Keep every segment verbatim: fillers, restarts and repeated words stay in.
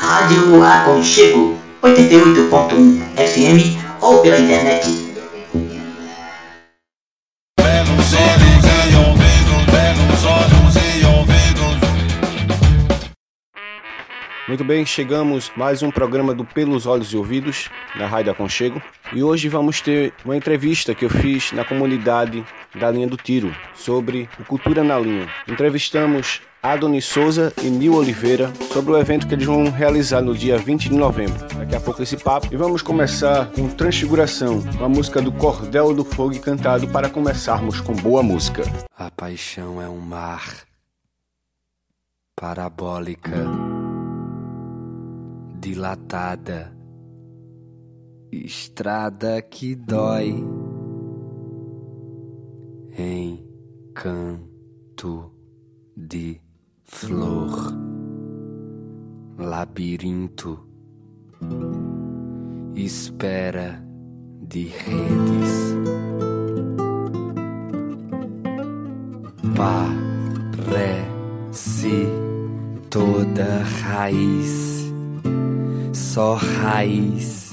Rádio Aconchego, oitenta e oito ponto um F M ou pela internet. Pelos olhos e ouvidos, pelos olhos e ouvidos. Muito bem, chegamos mais um programa do Pelos Olhos e Ouvidos, da Rádio Aconchego. E hoje vamos ter uma entrevista que eu fiz na comunidade da Linha do Tiro, sobre o Cultura na Linha. Entrevistamos Adonis Souza e Nil Oliveira sobre o evento que eles vão realizar no dia vinte de novembro. Daqui a pouco esse papo. E vamos começar com Transfiguração, uma música do Cordel do Fogo cantado para começarmos com boa música. A paixão é um mar parabólica, dilatada, estrada que dói, encanto de flor, labirinto, espera de redes, parece toda raiz, só raiz.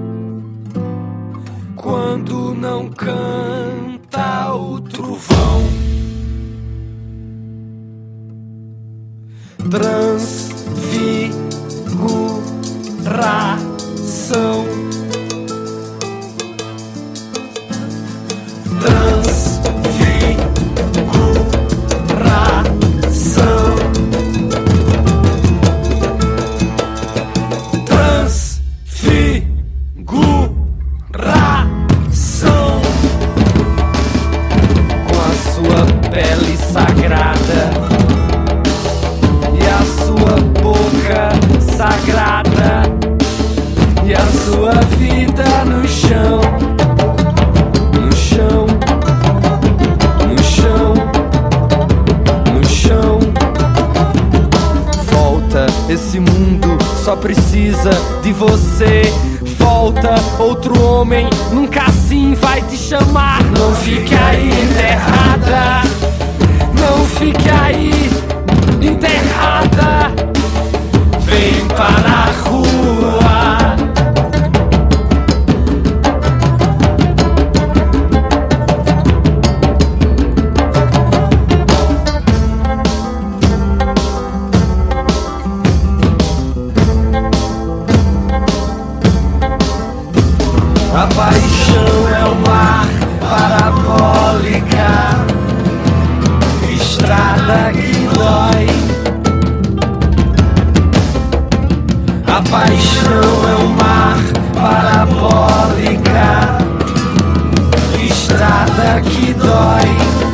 Quando não canta o trovão, transfiguração, transfiguração, transfiguração, com a sua pele sagrada e a sua boca sagrada e a sua vida no chão, no chão, no chão, no chão. Volta, esse mundo só precisa de você. Volta, outro homem nunca assim vai te chamar. Não fique aí enterrada, não fique aí enterrada. Vem para a rua. A paixão é o mar parabólica, estrada que dói. A paixão é o mar parabólica, estrada que dói.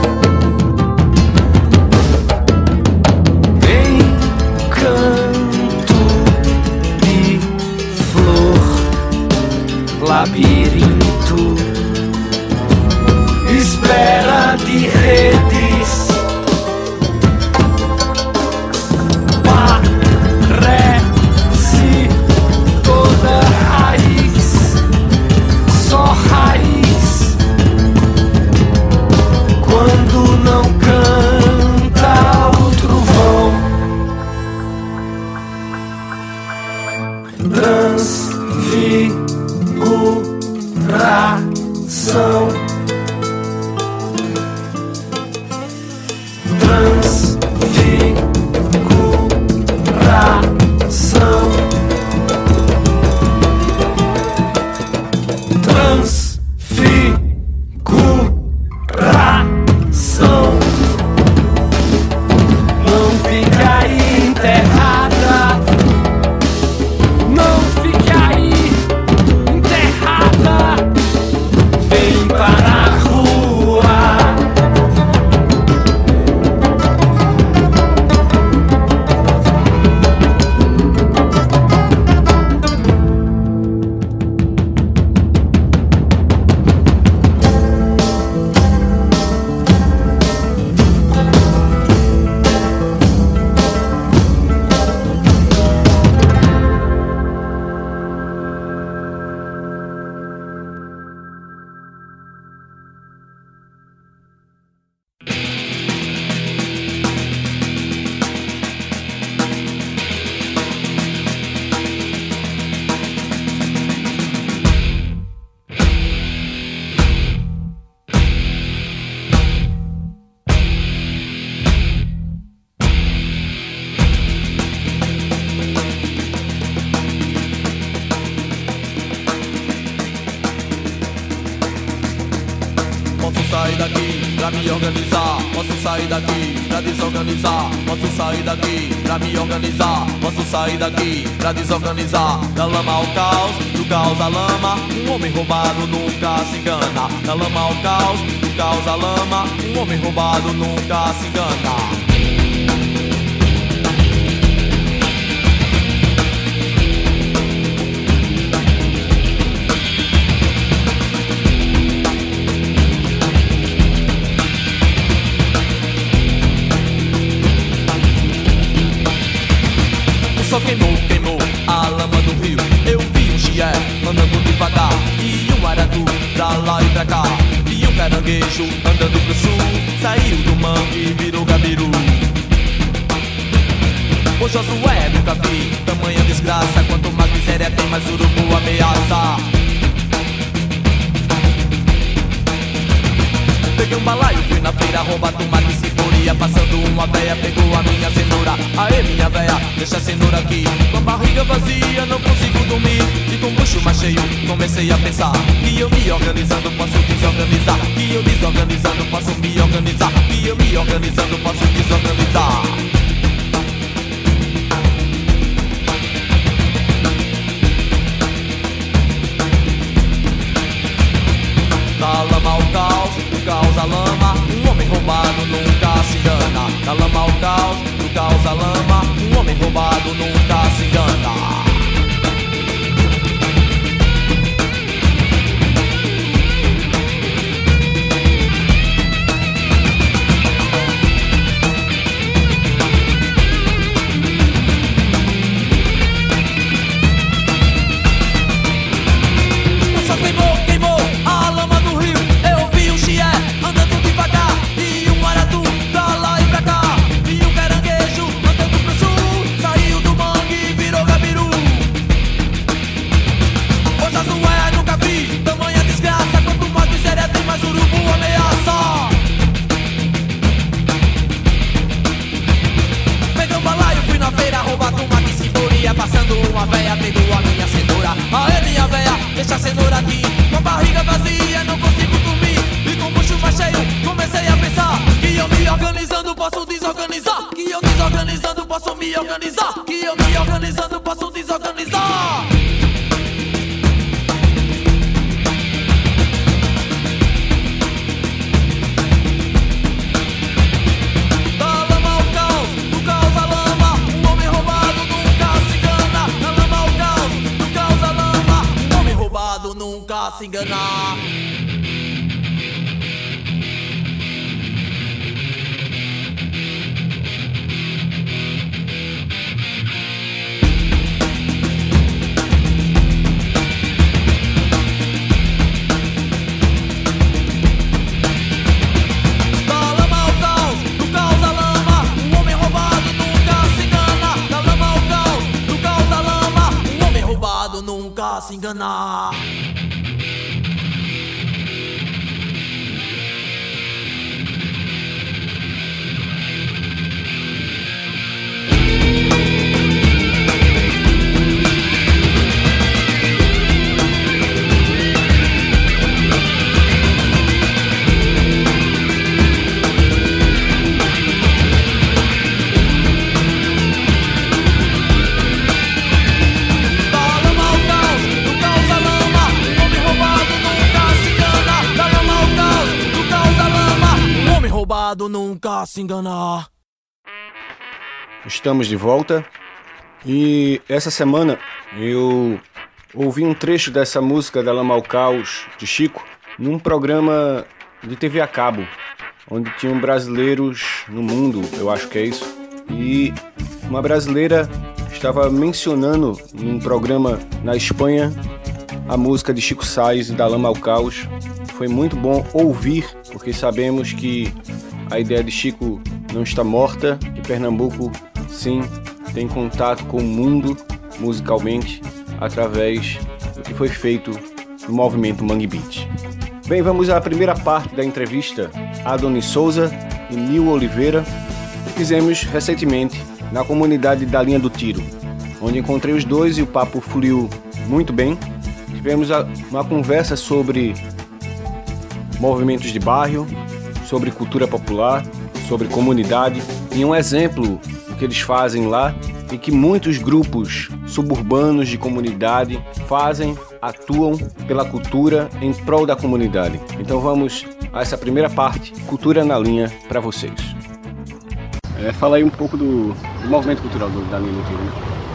Encanto de flor, labirinto, espera de redes, parece toda raiz, só raiz. Quando não canta o trovão, transfiguração, transfiguração, transfiguração. Não fica aí enterrada, não fique aí enterrada. Vem para pra me organizar. Posso sair daqui pra desorganizar. Posso sair daqui pra me organizar. Posso sair daqui pra desorganizar. Da lama ao caos, do caos à lama. Um homem roubado nunca se engana. Da lama ao caos, do caos à lama. Um homem roubado nunca se engana. Só queimou, queimou a lama do rio. Eu vi um chié andando devagar e um aratu pra lá e pra cá. E um caranguejo andando pro sul. Saiu do mangue e virou gabiru. Ô Josué, nunca vi tamanha desgraça. Quanto mais miséria tem, mais urubu ameaça. Peguei um balaio, fui na feira roubar tomate e cebola. Passando uma véia, pegou a minha cenoura. Aê minha véia, deixa a cenoura aqui. Com a barriga vazia, não consigo dormir. E com o bucho mais cheio, comecei a pensar que eu me organizando posso desorganizar. Que eu desorganizando posso me organizar. Que eu me organizando posso desorganizar. Da lama ao caos, do caos à lama. Um homem roubado nunca se engana. Da lama ao caos, do caos à lama. Um homem roubado nunca se engana. Só queimou, queimou a lama do rio. Eu vi um chié andando devagar e um aratu pra lá e pra cá. E um caranguejo andando pro sul. Saiu do mangue e virou gabiru. Ô Josué, nunca vi tamanha desgraça. Quanto mais miséria tem, mais urubu ameaça. Peguei um balaio, fui na feira roubar tomate e cebola. Passando uma véia, pegou a minha cenoura. Aê minha véia, deixa a cenoura aqui. Com a barriga vazia, não consigo dormir. E com o bucho mais cheio, comecei a pensar que eu me organizando posso desorganizar. Que eu desorganizando posso me organizar. Que eu me organizando posso desorganizar. Da lama ao caos, do caos à lama. Um homem roubado nunca se engana. Da lama ao caos, do caos à lama. Um homem roubado nunca se engana. Da lama ao caos, do caos à lama. Um homem roubado nunca se engana. Da lama ao caos, do caos à lama. Um homem roubado nunca se engana. Da lama ao caos, do caos à lama. Um homem roubado nunca se engana. Da lama ao caos, do caos à lama. Um homem roubado nunca se engana. Estamos de volta e essa semana eu ouvi um trecho dessa música da Lama ao Caos de Chico num programa de T V a cabo, onde tinham brasileiros no mundo, eu acho que é isso, e uma brasileira estava mencionando num programa na Espanha a música de Chico Science, da Lama ao Caos. Foi muito bom ouvir, porque sabemos que a ideia de Chico não está morta, e Pernambuco, sim, tem contato com o mundo musicalmente através do que foi feito no movimento Mangue Beat. Bem, vamos à primeira parte da entrevista a Adonis Souza e Nil Oliveira, que fizemos recentemente na comunidade da Linha do Tiro, onde encontrei os dois e o papo fluiu muito bem. Tivemos uma conversa sobre movimentos de bairro, sobre cultura popular, sobre comunidade e um exemplo do que eles fazem lá e que muitos grupos suburbanos de comunidade fazem, atuam pela cultura em prol da comunidade. Então vamos a essa primeira parte, Cultura na Linha, para vocês. É, fala aí um pouco do, do movimento cultural do, da linha do Tiro, né?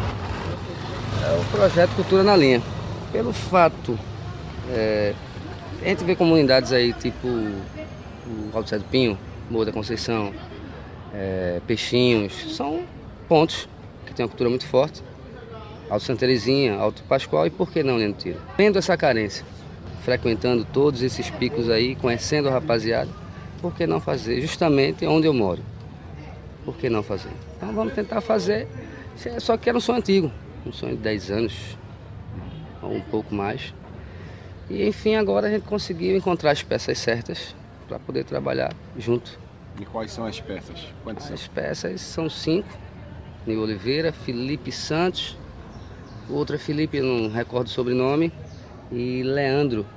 É o projeto Cultura na Linha. Pelo fato, é, a gente vê comunidades aí tipo o Alto Cé do Pinho, Morro da Conceição, é, Peixinhos, são pontos que têm uma cultura muito forte. Alto Santa Terezinha, Alto Pascoal e por que não Linha do Tiro? Vendo essa carência, frequentando todos esses picos aí, conhecendo a rapaziada, por que não fazer justamente onde eu moro? Por que não fazer? Então vamos tentar fazer, só que era um sonho antigo, um sonho de dez anos, ou um pouco mais. E enfim, agora a gente conseguiu encontrar as peças certas para poder trabalhar junto. E quais são as peças? Quantas As são? peças são cinco, Nil Oliveira, Felipe Santos, outra Felipe, não recordo o sobrenome, e Leandro,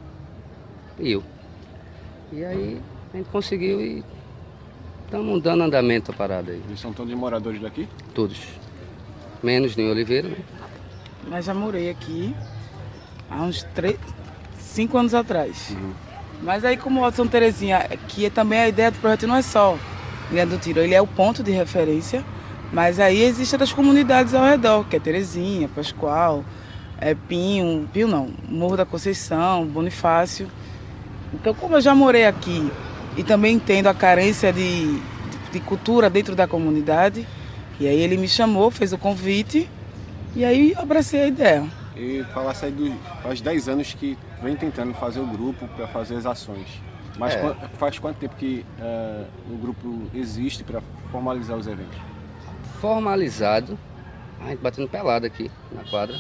e eu. E aí a gente conseguiu e estamos dando andamento à parada aí. Eles são todos moradores daqui? Todos. Menos Nil Oliveira, né? Mas já morei aqui há uns três, cinco anos atrás. Uhum. Mas aí como o Alto Santa Terezinha, que também a ideia do projeto não é só Linha do Tiro, ele é o ponto de referência, mas aí existem outras comunidades ao redor, que é Terezinha, Pascoal, é Pinho, Pinho não, Morro da Conceição, Bonifácio. Então como eu já morei aqui e também entendo a carência de, de, de cultura dentro da comunidade, e aí ele me chamou, fez o convite, e aí eu abracei a ideia. E falasse aí do, faz dez anos que vem tentando fazer o grupo para fazer as ações. Mas É. quan- faz quanto tempo que uh, o grupo existe para formalizar os eventos? Formalizado, a gente batendo pelada aqui na quadra.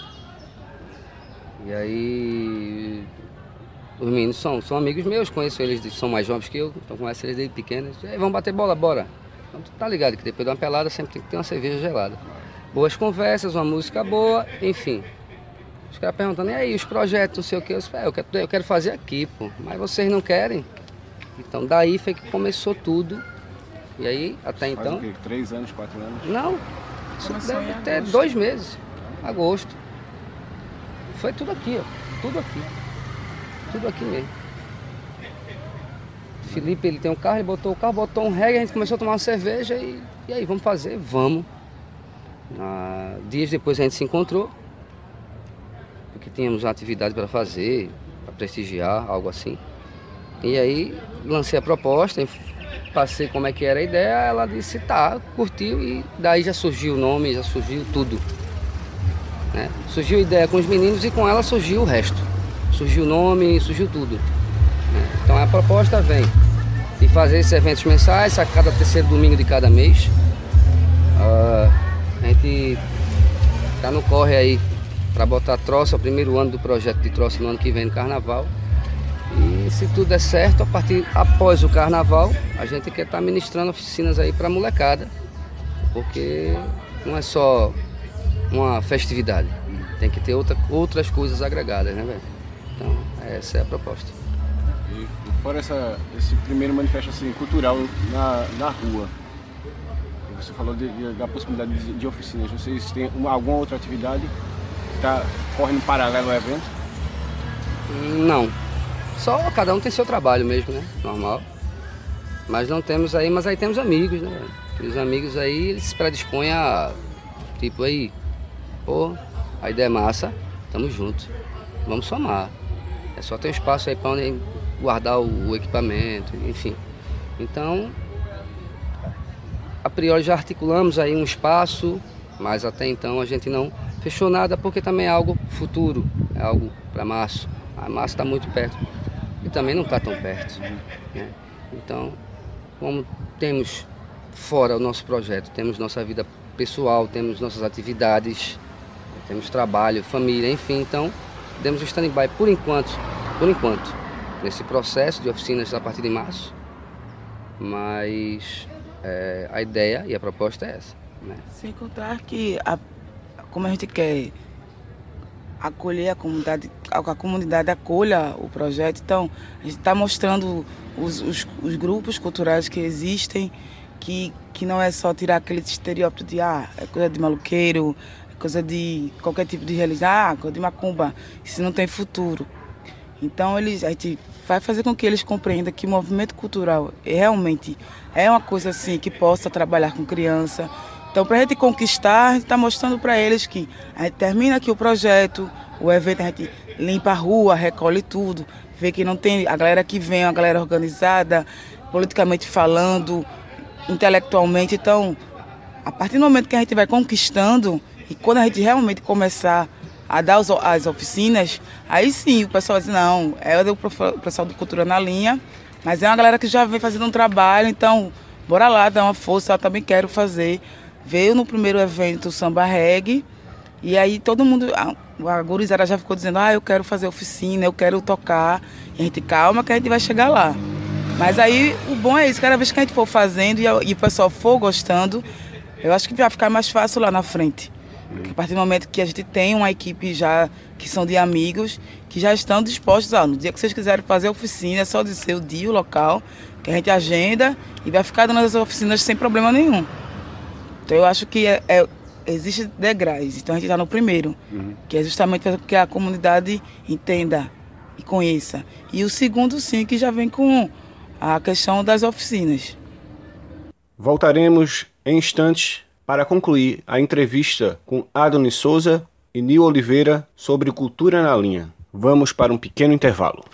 E aí os meninos são, são amigos meus, conheço eles, são mais jovens que eu, então conheço eles desde pequenos. E aí, vamos bater bola, bora. Então tu tá ligado que depois de uma pelada sempre tem que ter uma cerveja gelada. Boas conversas, uma música boa, enfim. Os caras perguntando, e aí, os projetos, não sei o que, eu disse, é, eu quero, eu quero fazer aqui, pô, mas vocês não querem? Então daí foi que começou tudo. E aí, até Faz então... o quê? Três anos, quatro anos? Não, isso Começou deve em ter agosto. dois meses, agosto. Foi tudo aqui, ó, tudo aqui, tudo aqui mesmo. Felipe, ele tem um carro, ele botou o carro, botou um reggae, a gente começou a tomar uma cerveja e, e aí, vamos fazer? Vamos. Ah, dias depois a gente se encontrou, porque tínhamos uma atividade para fazer, para prestigiar, algo assim. E aí, lancei a proposta, passei como é que era a ideia, ela disse, tá, curtiu, e daí já surgiu o nome, já surgiu tudo. Né? Surgiu a ideia com os meninos e com ela surgiu o resto. Surgiu o nome, surgiu tudo. Né? Então a proposta vem de fazer esses eventos mensais, a cada terceiro domingo de cada mês. Ah, a gente tá no corre aí para botar troça, o primeiro ano do projeto de troça no ano que vem no Carnaval. E se tudo der certo, a partir após o Carnaval, a gente quer estar ministrando oficinas aí para molecada, porque não é só uma festividade, tem que ter outra, outras coisas agregadas, né, velho? Então, essa é a proposta. E, e fora essa, esse primeiro manifesto assim, cultural na, na rua, você falou de, de, da possibilidade de, de oficinas, vocês têm uma, alguma outra atividade que está correndo paralelo ao evento? Não, só cada um tem seu trabalho mesmo, né? Normal. Mas não temos aí, mas aí temos amigos, né? Os amigos aí, eles se predispõem a, tipo aí, pô, a ideia é massa, tamo junto, vamos somar. É só ter um espaço aí para onde guardar o, o equipamento, enfim. Então, a priori já articulamos aí um espaço, mas até então a gente não fechou nada porque também é algo futuro, é algo para março. A março está muito perto e também não está tão perto. Né? Então, como temos fora o nosso projeto, temos nossa vida pessoal, temos nossas atividades, temos trabalho, família, enfim, então demos o stand-by por enquanto, por enquanto, nesse processo de oficinas a partir de março, mas é, a ideia e a proposta é essa. Né? Sem contar que, a, como a gente quer acolher a comunidade, a comunidade acolha o projeto. Então, a gente está mostrando os, os, os grupos culturais que existem, que, que não é só tirar aquele estereótipo de ah, é coisa de maluqueiro, é coisa de qualquer tipo de religião, ah, coisa de macumba, isso não tem futuro. Então, eles, a gente vai fazer com que eles compreendam que o movimento cultural realmente é uma coisa assim que possa trabalhar com criança. Então, para a gente conquistar, a gente está mostrando para eles que a gente termina aqui o projeto, o evento, a gente limpa a rua, recolhe tudo, vê que não tem a galera que vem, a galera organizada, politicamente falando, intelectualmente. Então, a partir do momento que a gente vai conquistando e quando a gente realmente começar a dar as oficinas, aí sim o pessoal diz, não, é o pessoal do Cultura na Linha, mas é uma galera que já vem fazendo um trabalho, então bora lá, dar uma força, eu também quero fazer. Veio no primeiro evento o Samba Reggae, e aí todo mundo, a, a gurizada já ficou dizendo, ah, eu quero fazer oficina, eu quero tocar. E a gente, calma que a gente vai chegar lá. Mas aí o bom é isso, cada vez que a gente for fazendo e, e o pessoal for gostando, eu acho que vai ficar mais fácil lá na frente. Porque a partir do momento que a gente tem uma equipe já, que são de amigos, que já estão dispostos, ah, no dia que vocês quiserem fazer oficina, é só dizer o dia, o local, que a gente agenda e vai ficar dando as oficinas sem problema nenhum. Então eu acho que é, é, existe degraus, então a gente está no primeiro, uhum. que é justamente para que a comunidade entenda e conheça. E o segundo sim, que já vem com a questão das oficinas. Voltaremos em instantes para concluir a entrevista com Adonis Souza e Nil Oliveira sobre Cultura na Linha. Vamos para um pequeno intervalo.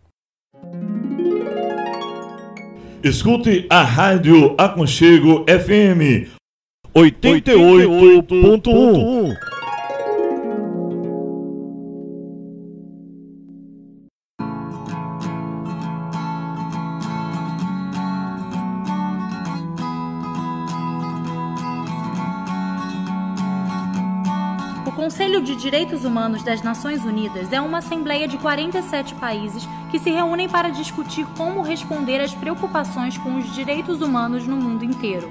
Escute a Rádio Aconchego F M oitenta e oito ponto um. O Conselho de Direitos Humanos das Nações Unidas é uma assembleia de quarenta e sete países que se reúnem para discutir como responder às preocupações com os direitos humanos no mundo inteiro.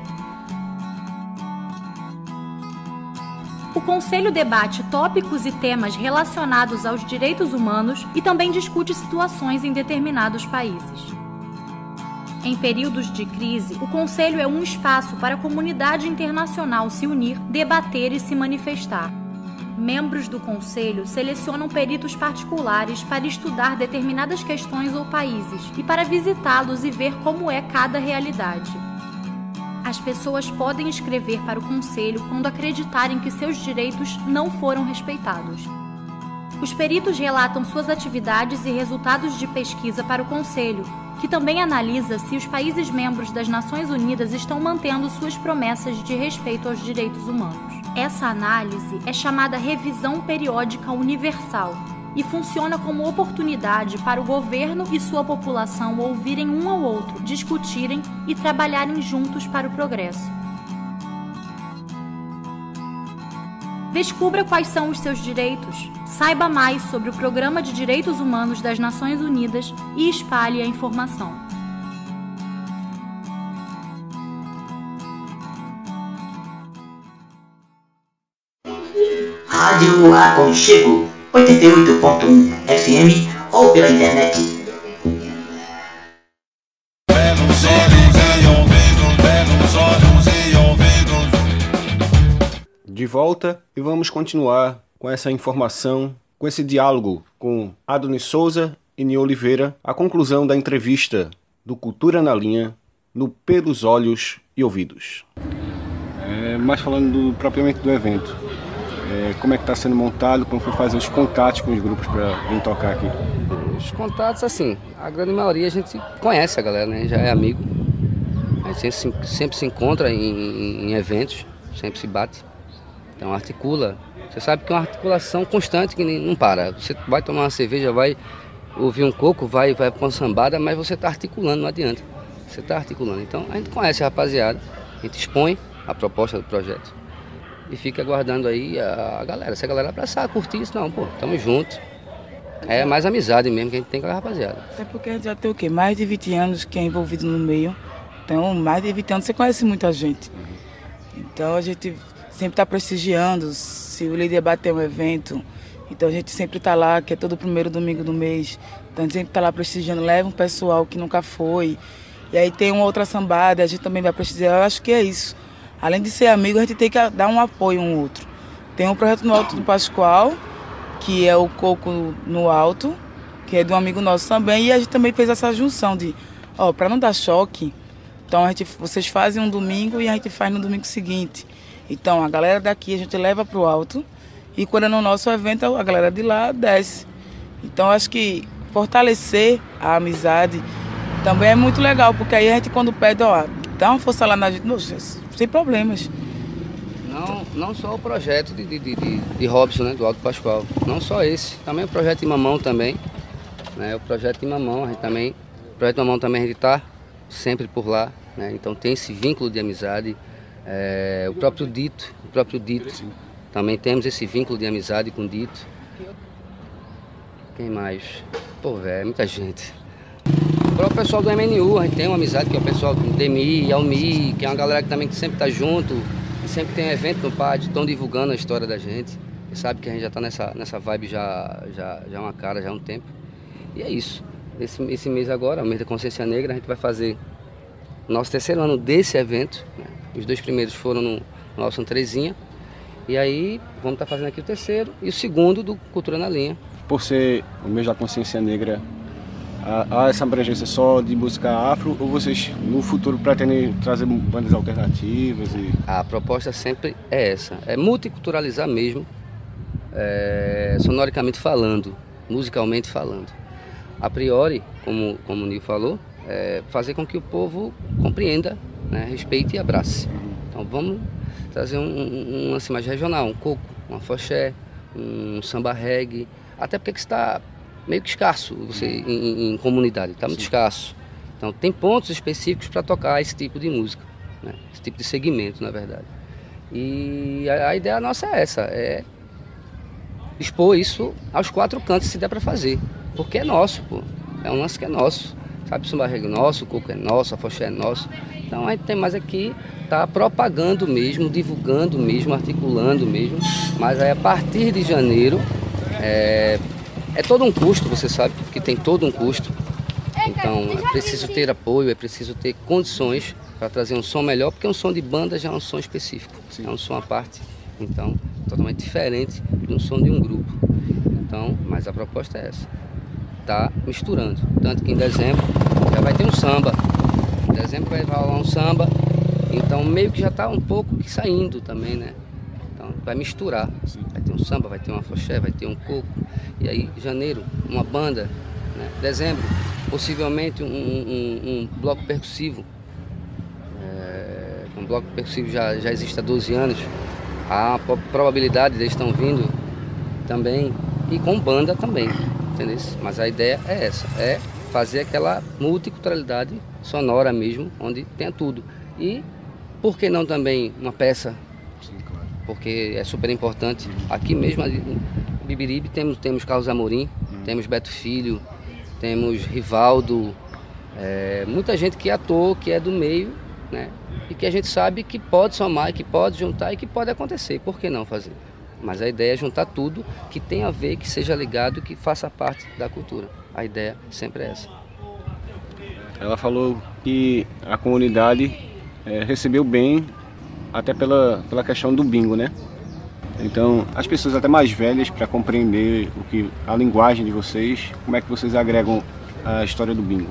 O Conselho debate tópicos e temas relacionados aos direitos humanos e também discute situações em determinados países. Em períodos de crise, o Conselho é um espaço para a comunidade internacional se unir, debater e se manifestar. Membros do Conselho selecionam peritos particulares para estudar determinadas questões ou países e para visitá-los e ver como é cada realidade. As pessoas podem escrever para o Conselho quando acreditarem que seus direitos não foram respeitados. Os peritos relatam suas atividades e resultados de pesquisa para o Conselho, que também analisa se os países membros das Nações Unidas estão mantendo suas promessas de respeito aos direitos humanos. Essa análise é chamada Revisão Periódica Universal e funciona como oportunidade para o governo e sua população ouvirem um ao outro, discutirem e trabalharem juntos para o progresso. Descubra quais são os seus direitos, saiba mais sobre o Programa de Direitos Humanos das Nações Unidas e espalhe a informação. Rádio Aconchego oitenta e oito ponto um F M ou pela internet. Pelos olhos e ouvidos, pelos olhos e ouvidos. De volta e vamos continuar com essa informação, com esse diálogo com Adonis Souza e Nil Oliveira, a conclusão da entrevista do Cultura na Linha no Pelos Olhos e Ouvidos. É, mas falando do, propriamente do evento, é, como é que está sendo montado, como foi fazer os contatos com os grupos para vir tocar aqui? Os contatos, assim, a grande maioria a gente conhece a galera, né? Já é amigo. A gente sempre, sempre se encontra em, em eventos, sempre se bate. Então articula. Você sabe que é uma articulação constante que não para. Você vai tomar uma cerveja, vai ouvir um coco, vai, vai para uma sambada, mas você está articulando, não adianta. Você está articulando. Então a gente conhece a rapaziada, a gente expõe a proposta do projeto e fica aguardando aí a, a galera. Se a galera abraçar, curtir isso, não, pô, tamo junto. É mais amizade mesmo que a gente tem com a rapaziada. Até porque a gente já tem o quê? Mais de vinte anos que é envolvido no meio. Então, mais de vinte anos você conhece muita gente. Então a gente sempre está prestigiando. Se o líder bater um evento, Então a gente sempre está lá, que é todo primeiro domingo do mês. Então a gente sempre está lá prestigiando, leva um pessoal que nunca foi. E aí tem uma outra sambada, a gente também vai prestigiar. Eu acho que é isso. Além de ser amigo, a gente tem que dar um apoio um ao outro. Tem um projeto no Alto do Pascoal, que é o Coco no Alto, que é de um amigo nosso também. E a gente também fez essa junção de, ó, para não dar choque, então a gente, vocês fazem um domingo e a gente faz no domingo seguinte. Então a galera daqui a gente leva para o Alto e quando é no nosso evento a galera de lá desce. Então acho que fortalecer a amizade também é muito legal, porque aí a gente quando pede, ó, dá uma força lá na gente, sem problemas. Não, não só o projeto de, de, de, de Robson, né, do Alto Pascoal, não só esse, também o projeto de Mamão também, né, o projeto de Mamão, a gente também, o projeto de Mamão também a gente está sempre por lá, né, então tem esse vínculo de amizade, é, o próprio Dito, o próprio Dito, também temos esse vínculo de amizade com o Dito. Quem mais? Pô, velho, é muita gente. O próprio pessoal do M N U, a gente tem uma amizade que é o pessoal do Demi, Almi, que é uma galera que também que sempre está junto, e sempre tem um evento no pátio, estão divulgando a história da gente. E sabe que a gente já está nessa, nessa vibe já, já, já uma cara, já há um tempo. E é isso. Esse, esse mês agora, o mês da Consciência Negra, a gente vai fazer o nosso terceiro ano desse evento. Né? Os dois primeiros foram no, no Alto Terezinha. E aí vamos estar tá fazendo aqui o terceiro e o segundo do Cultura na Linha. Por ser o mês da Consciência Negra, há essa abrangência só de música afro ou vocês no futuro pretendem trazer bandas alternativas? E... A proposta sempre é essa, é multiculturalizar mesmo, é, sonoricamente falando, musicalmente falando. A priori, como, como o Nil falou, é fazer com que o povo compreenda, né, respeite e abrace. Então vamos trazer um, um, um lance mais regional, um coco, um afoxé, um samba reggae, até porque está meio que escasso você, em, em comunidade, está muito escasso. Então tem pontos específicos para tocar esse tipo de música, né? Esse tipo de segmento, na verdade. E a, a ideia nossa é essa, é expor isso aos quatro cantos se der para fazer, porque é nosso, pô. É um lance que é nosso, sabe? O samba reggae é nosso, o coco é nosso, a foxé é nosso. Então a gente tem mais aqui, tá propagando mesmo, divulgando mesmo, articulando mesmo, mas aí a partir de janeiro é, é todo um custo, você sabe que tem todo um custo, então é preciso ter apoio, é preciso ter condições para trazer um som melhor, porque um som de banda já é um som específico, Sim. é um som à parte, então totalmente diferente de um som de um grupo. Então, mas a proposta é essa, tá misturando, tanto que em dezembro já vai ter um samba, em dezembro vai rolar um samba, então meio que já está um pouco que saindo também, né? Então vai misturar, vai ter um samba, vai ter uma afoxé, vai ter um coco, e aí janeiro uma banda, né? Dezembro possivelmente um, um, um bloco percussivo, é, um bloco percussivo já, já existe há doze anos, há a probabilidade de eles estão vindo também, e com banda também, entendeu? Mas a ideia é essa, é fazer aquela multiculturalidade sonora mesmo, onde tenha tudo. E por que não também uma peça? Sim, claro. Porque é super importante. Aqui mesmo, no Bibiribe, temos, temos Carlos Amorim, hum. temos Beto Filho, temos Rivaldo, é, muita gente que é ator, que é do meio, né? E que a gente sabe que pode somar, que pode juntar e que pode acontecer. Por que não fazer? Mas a ideia é juntar tudo que tem a ver, que seja ligado, que faça parte da cultura. A ideia sempre é essa. Ela falou que a comunidade é, recebeu bem, até pela, pela questão do bingo, né? Então, as pessoas até mais velhas, para compreender o que, a linguagem de vocês, como é que vocês agregam a história do bingo?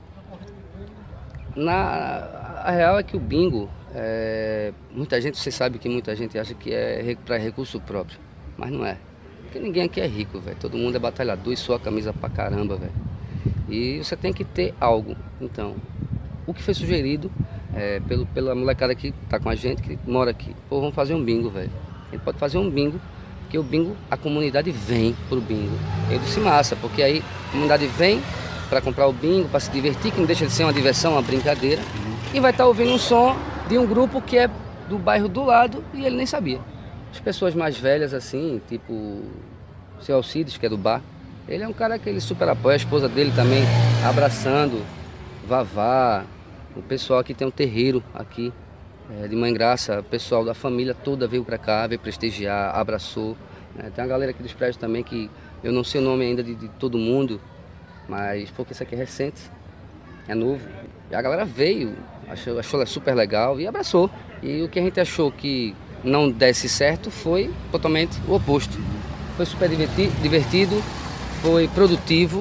Na, a real é que o bingo, é, muita gente, você sabe que muita gente acha que é para recurso próprio, mas não é. Porque ninguém aqui é rico, velho. Todo mundo é batalhador e sua camisa pra caramba, velho. E você tem que ter algo. Então, o que foi sugerido é, pelo, pela molecada que tá com a gente, que mora aqui. Pô, vamos fazer um bingo, velho. A gente pode fazer um bingo, porque o bingo, a comunidade vem pro bingo. Eu disse massa, porque aí a comunidade vem para comprar o bingo, para se divertir, que não deixa de ser uma diversão, uma brincadeira. E vai estar tá ouvindo um som de um grupo que é do bairro do lado e ele nem sabia. As pessoas mais velhas assim, tipo o seu Alcides, que é do bar, ele é um cara que ele super apoia, a esposa dele também abraçando, Vavá, o pessoal aqui tem um terreiro aqui, é, de Mãe Graça, o pessoal da família toda veio para cá, veio prestigiar, abraçou. Né? Tem uma galera aqui dos prédios também que eu não sei o nome ainda de, de todo mundo, mas porque isso aqui é recente, é novo. E a galera veio, achou, achou super legal e abraçou. E o que a gente achou que não desse certo foi totalmente o oposto. Foi super divertido, foi produtivo.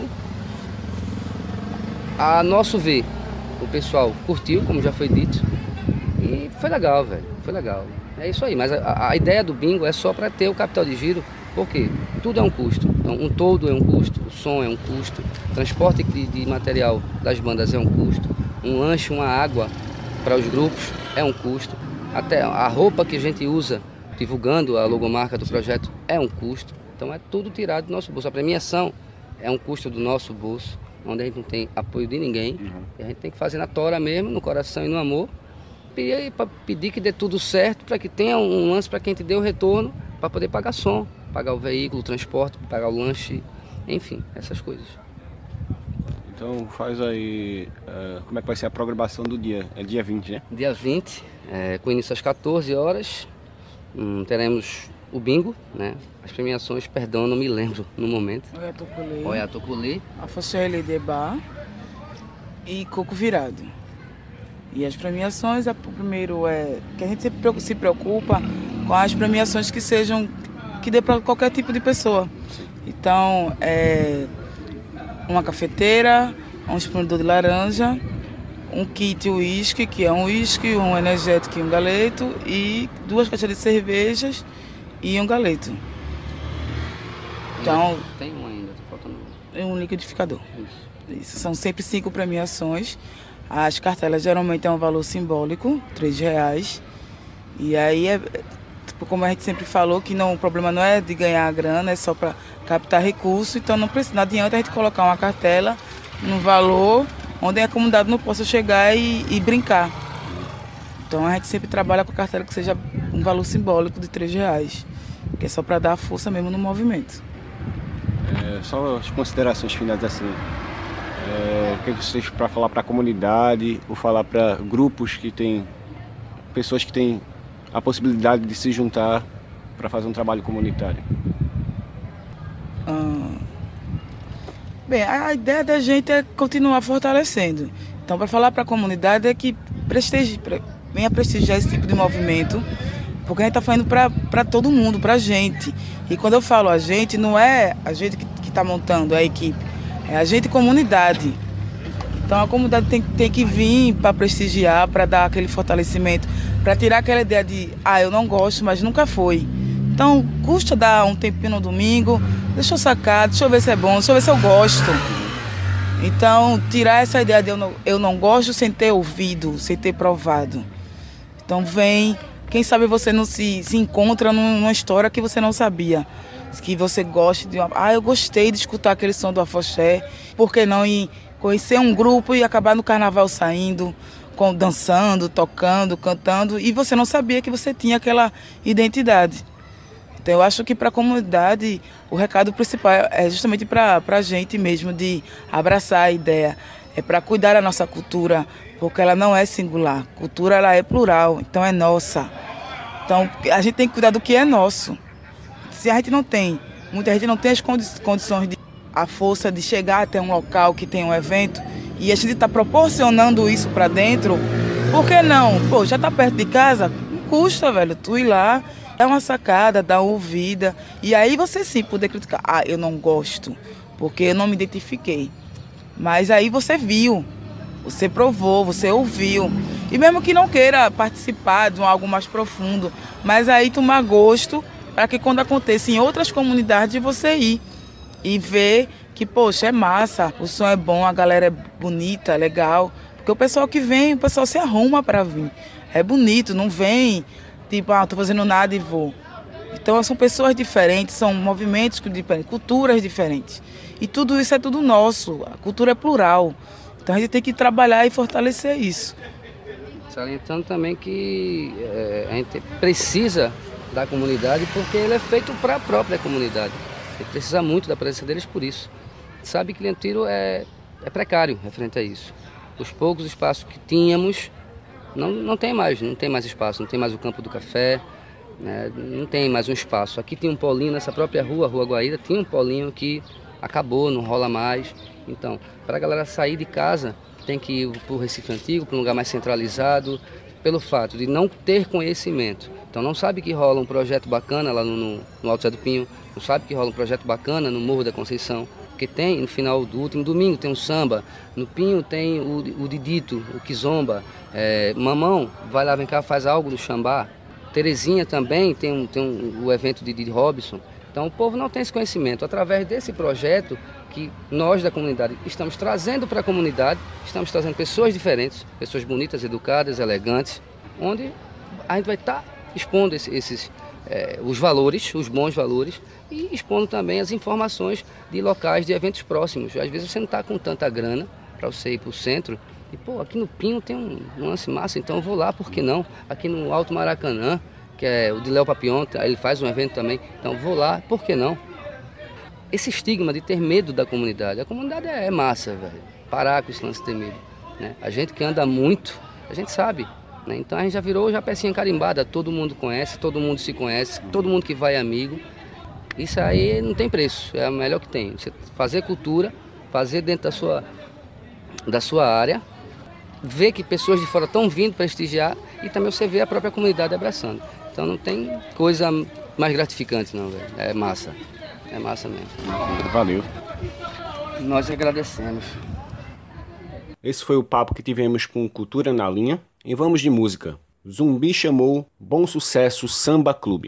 A nosso ver, o pessoal curtiu, como já foi dito, e foi legal, velho, foi legal. É isso aí, mas a, a ideia do bingo é só para ter o capital de giro, porque tudo é um custo. Então, um todo é um custo, o som é um custo, transporte de, de material das bandas é um custo, um lanche, uma água para os grupos é um custo, até a roupa que a gente usa divulgando a logomarca do projeto é um custo. Então é tudo tirado do nosso bolso. A premiação é um custo do nosso bolso, onde a gente não tem apoio de ninguém. Uhum. E a gente tem que fazer na tora mesmo, no coração e no amor. E para pedir que dê tudo certo, para que tenha um lance para quem te dê o retorno, para poder pagar som, pagar o veículo, o transporte, pagar o lanche, enfim, essas coisas. Então faz aí, uh, como é que vai ser a programação do dia? É dia vinte, né? Dia vinte, é, com início às quatorze horas, hum, teremos o bingo, né? As premiações, perdão, não me lembro no momento. Oiatoculê, Afoxé de Bar e Coco Virado. E as premiações, o primeiro é que a gente sempre se preocupa com as premiações que sejam, que dê para qualquer tipo de pessoa. Então, é uma cafeteira, um espremedor de laranja, um kit uísque, que é um uísque, um energético e um galeto, e duas caixas de cervejas e um galeto. Então, tem um ainda, tá faltando um liquidificador. Isso. Isso. São sempre cinco premiações. As cartelas geralmente têm um valor simbólico, três reais. E aí, é, tipo, como a gente sempre falou, que não, o problema não é de ganhar grana, é só para captar recurso. Então não, precisa, não adianta a gente colocar uma cartela no valor onde a comunidade não possa chegar e, e brincar. Então a gente sempre trabalha com a cartela que seja um valor simbólico de três reais, que é só para dar força mesmo no movimento. É, só as considerações finais assim. É, o que vocês para falar para a comunidade ou falar para grupos que têm pessoas que têm a possibilidade de se juntar para fazer um trabalho comunitário? Ah, bem, a ideia da gente é continuar fortalecendo. Então, para falar para a comunidade é que prestigi, venha prestigiar esse tipo de movimento, porque a gente está falando para todo mundo, para a gente. E quando eu falo a gente, não é a gente que está montando a equipe, é a gente comunidade. Então a comunidade tem, tem que vir para prestigiar, para dar aquele fortalecimento, para tirar aquela ideia de, ah, eu não gosto, mas nunca foi. Então custa dar um tempinho no domingo, deixa eu sacar, deixa eu ver se é bom, deixa eu ver se eu gosto. Então tirar essa ideia de eu não, eu não gosto sem ter ouvido, sem ter provado. Então vem, quem sabe você não se, se encontra numa história que você não sabia. Que você goste de uma... Ah, eu gostei de escutar aquele som do afoxé. Por que não ir conhecer um grupo e acabar no carnaval saindo, com, dançando, tocando, cantando, e você não sabia que você tinha aquela identidade. Então eu acho que para a comunidade o recado principal é justamente para a gente mesmo, de abraçar a ideia, é para cuidar da nossa cultura, porque ela não é singular. Cultura ela é plural, então é nossa. Então a gente tem que cuidar do que é nosso. Se a gente não tem, muita gente não tem as condi- condições, de, a força de chegar até um local que tem um evento e a gente está proporcionando isso para dentro, por que não? Pô, já está perto de casa? Não custa, velho, tu ir lá, dar uma sacada, dar uma ouvida e aí você sim poder criticar. Ah, eu não gosto, porque eu não me identifiquei. Mas aí você viu, você provou, você ouviu. E mesmo que não queira participar de algo mais profundo, mas aí tomar gosto, para que quando aconteça em outras comunidades você ir e ver que, poxa, é massa, o som é bom, a galera é bonita, é legal. Porque o pessoal que vem, o pessoal se arruma para vir. É bonito, não vem tipo, ah, tô fazendo nada e vou. Então são pessoas diferentes, são movimentos diferentes, culturas diferentes. E tudo isso é tudo nosso, a cultura é plural. Então a gente tem que trabalhar e fortalecer isso. Salientando também que é, a gente precisa da comunidade, porque ele é feito para a própria comunidade. Ele precisa muito da presença deles por isso. Sabe que Linha do Tiro é, é precário referente a isso. Os poucos espaços que tínhamos, não, não tem mais, não tem mais espaço, não tem mais o Campo do Café, né? Não tem mais um espaço. Aqui tem um polinho, nessa própria rua, Rua Guaíra, tinha um polinho que acabou, não rola mais. Então, para a galera sair de casa, tem que ir para o Recife Antigo, para um lugar mais centralizado, pelo fato de não ter conhecimento. Então não sabe que rola um projeto bacana lá no, no Alto Zé do Pinho, não sabe que rola um projeto bacana no Morro da Conceição, porque tem, no final do último domingo, tem um samba, no Pinho tem o, o Didito, o Kizomba, é, Mamão, vai lá, vem cá, faz algo do Xambá, Terezinha também tem, um, tem um, o evento de Didi Robson. Então o povo não tem esse conhecimento. Através desse projeto que nós da comunidade estamos trazendo para a comunidade, estamos trazendo pessoas diferentes, pessoas bonitas, educadas, elegantes, onde a gente vai estar tá expondo esses, esses é, os valores, os bons valores, e expondo também as informações de locais, de eventos próximos. Às vezes você não está com tanta grana para você ir para o centro, e pô, aqui no Pinho tem um, um lance massa, então eu vou lá, por que não? Aqui no Alto Maracanã, que é o de Léo Papion, ele faz um evento também, então vou lá, por que não? Esse estigma de ter medo da comunidade, a comunidade é massa, velho, parar com esse lance de ter medo, né? A gente que anda muito, a gente sabe, né? Então a gente já virou já pecinha carimbada, todo mundo conhece, todo mundo se conhece, todo mundo que vai é amigo, isso aí não tem preço, é o melhor que tem, você fazer cultura, fazer dentro da sua, da sua área, ver que pessoas de fora estão vindo prestigiar e também você vê a própria comunidade abraçando. Então não tem coisa mais gratificante não, velho. É massa. É massa mesmo. Valeu. Nós agradecemos. Esse foi o papo que tivemos com Cultura na Linha. E vamos de música. Zumbi chamou Bom Sucesso Samba Clube.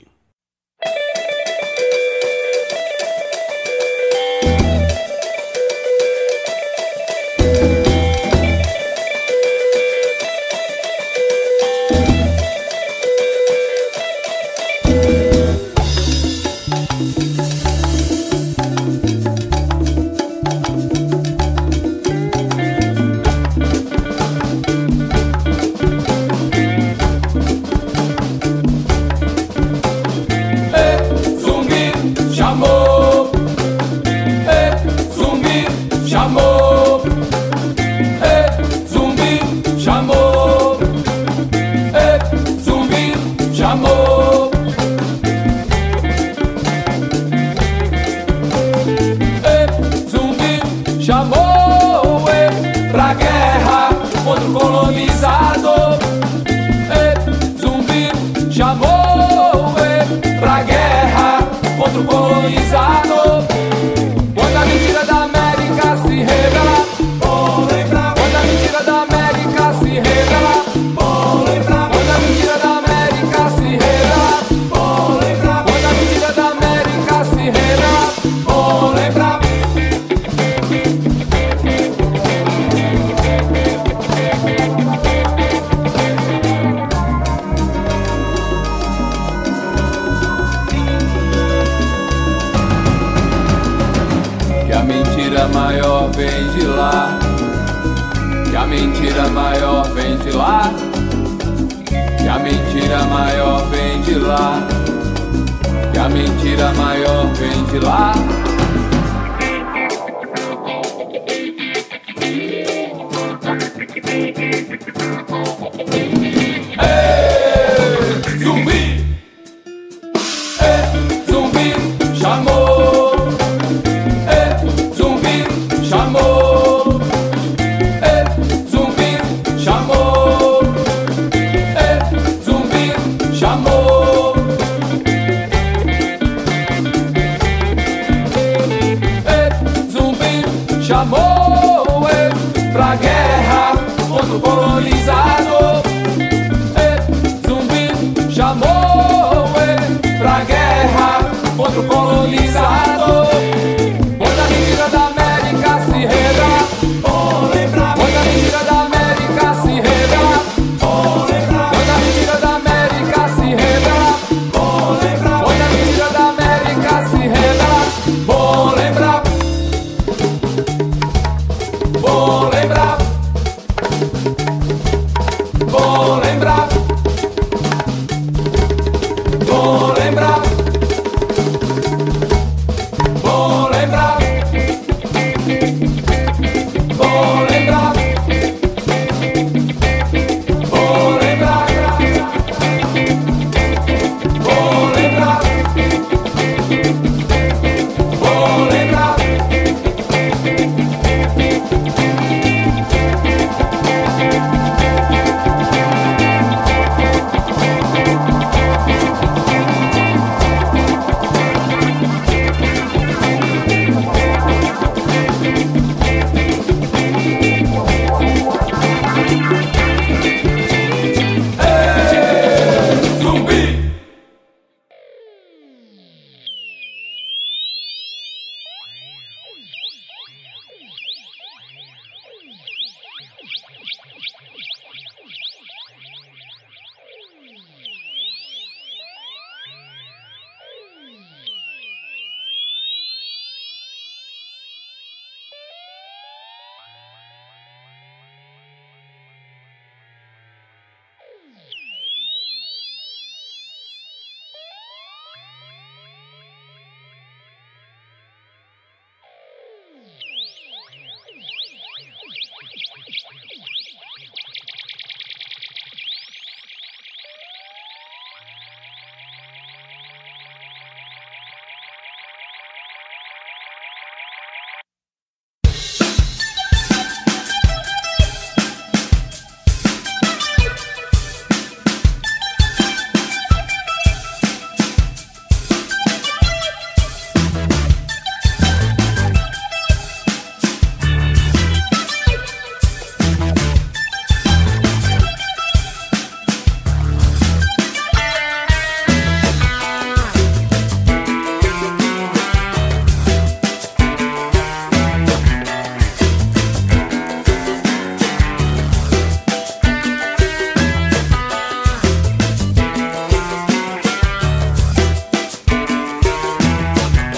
Bom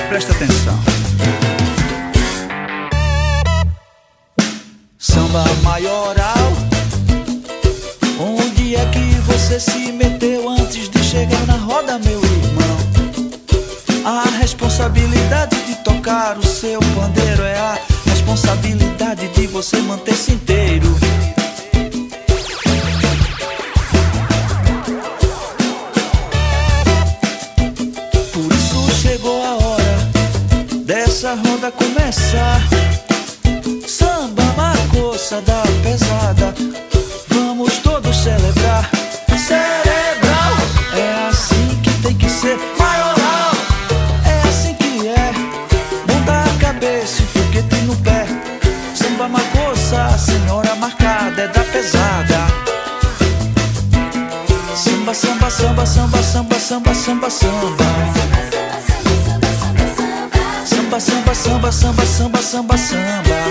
Presta atenção. Samba maioral, onde é que você se meteu antes de chegar na roda, meu irmão? A responsabilidade de tocar o seu pandeiro é a responsabilidade de você manter-se inteiro. Por isso chegou a hora dessa roda começar. Samba, macossa da pesada, vamos todos celebrar. Cerebral, é assim que tem que ser. Maioral, é assim que é. Bunda a cabeça e foguete no pé. Samba, macossa, a senhora marcada é da pesada. Samba, samba, samba, samba, samba, samba, samba, samba. Samba, samba, samba, samba, samba, samba, samba.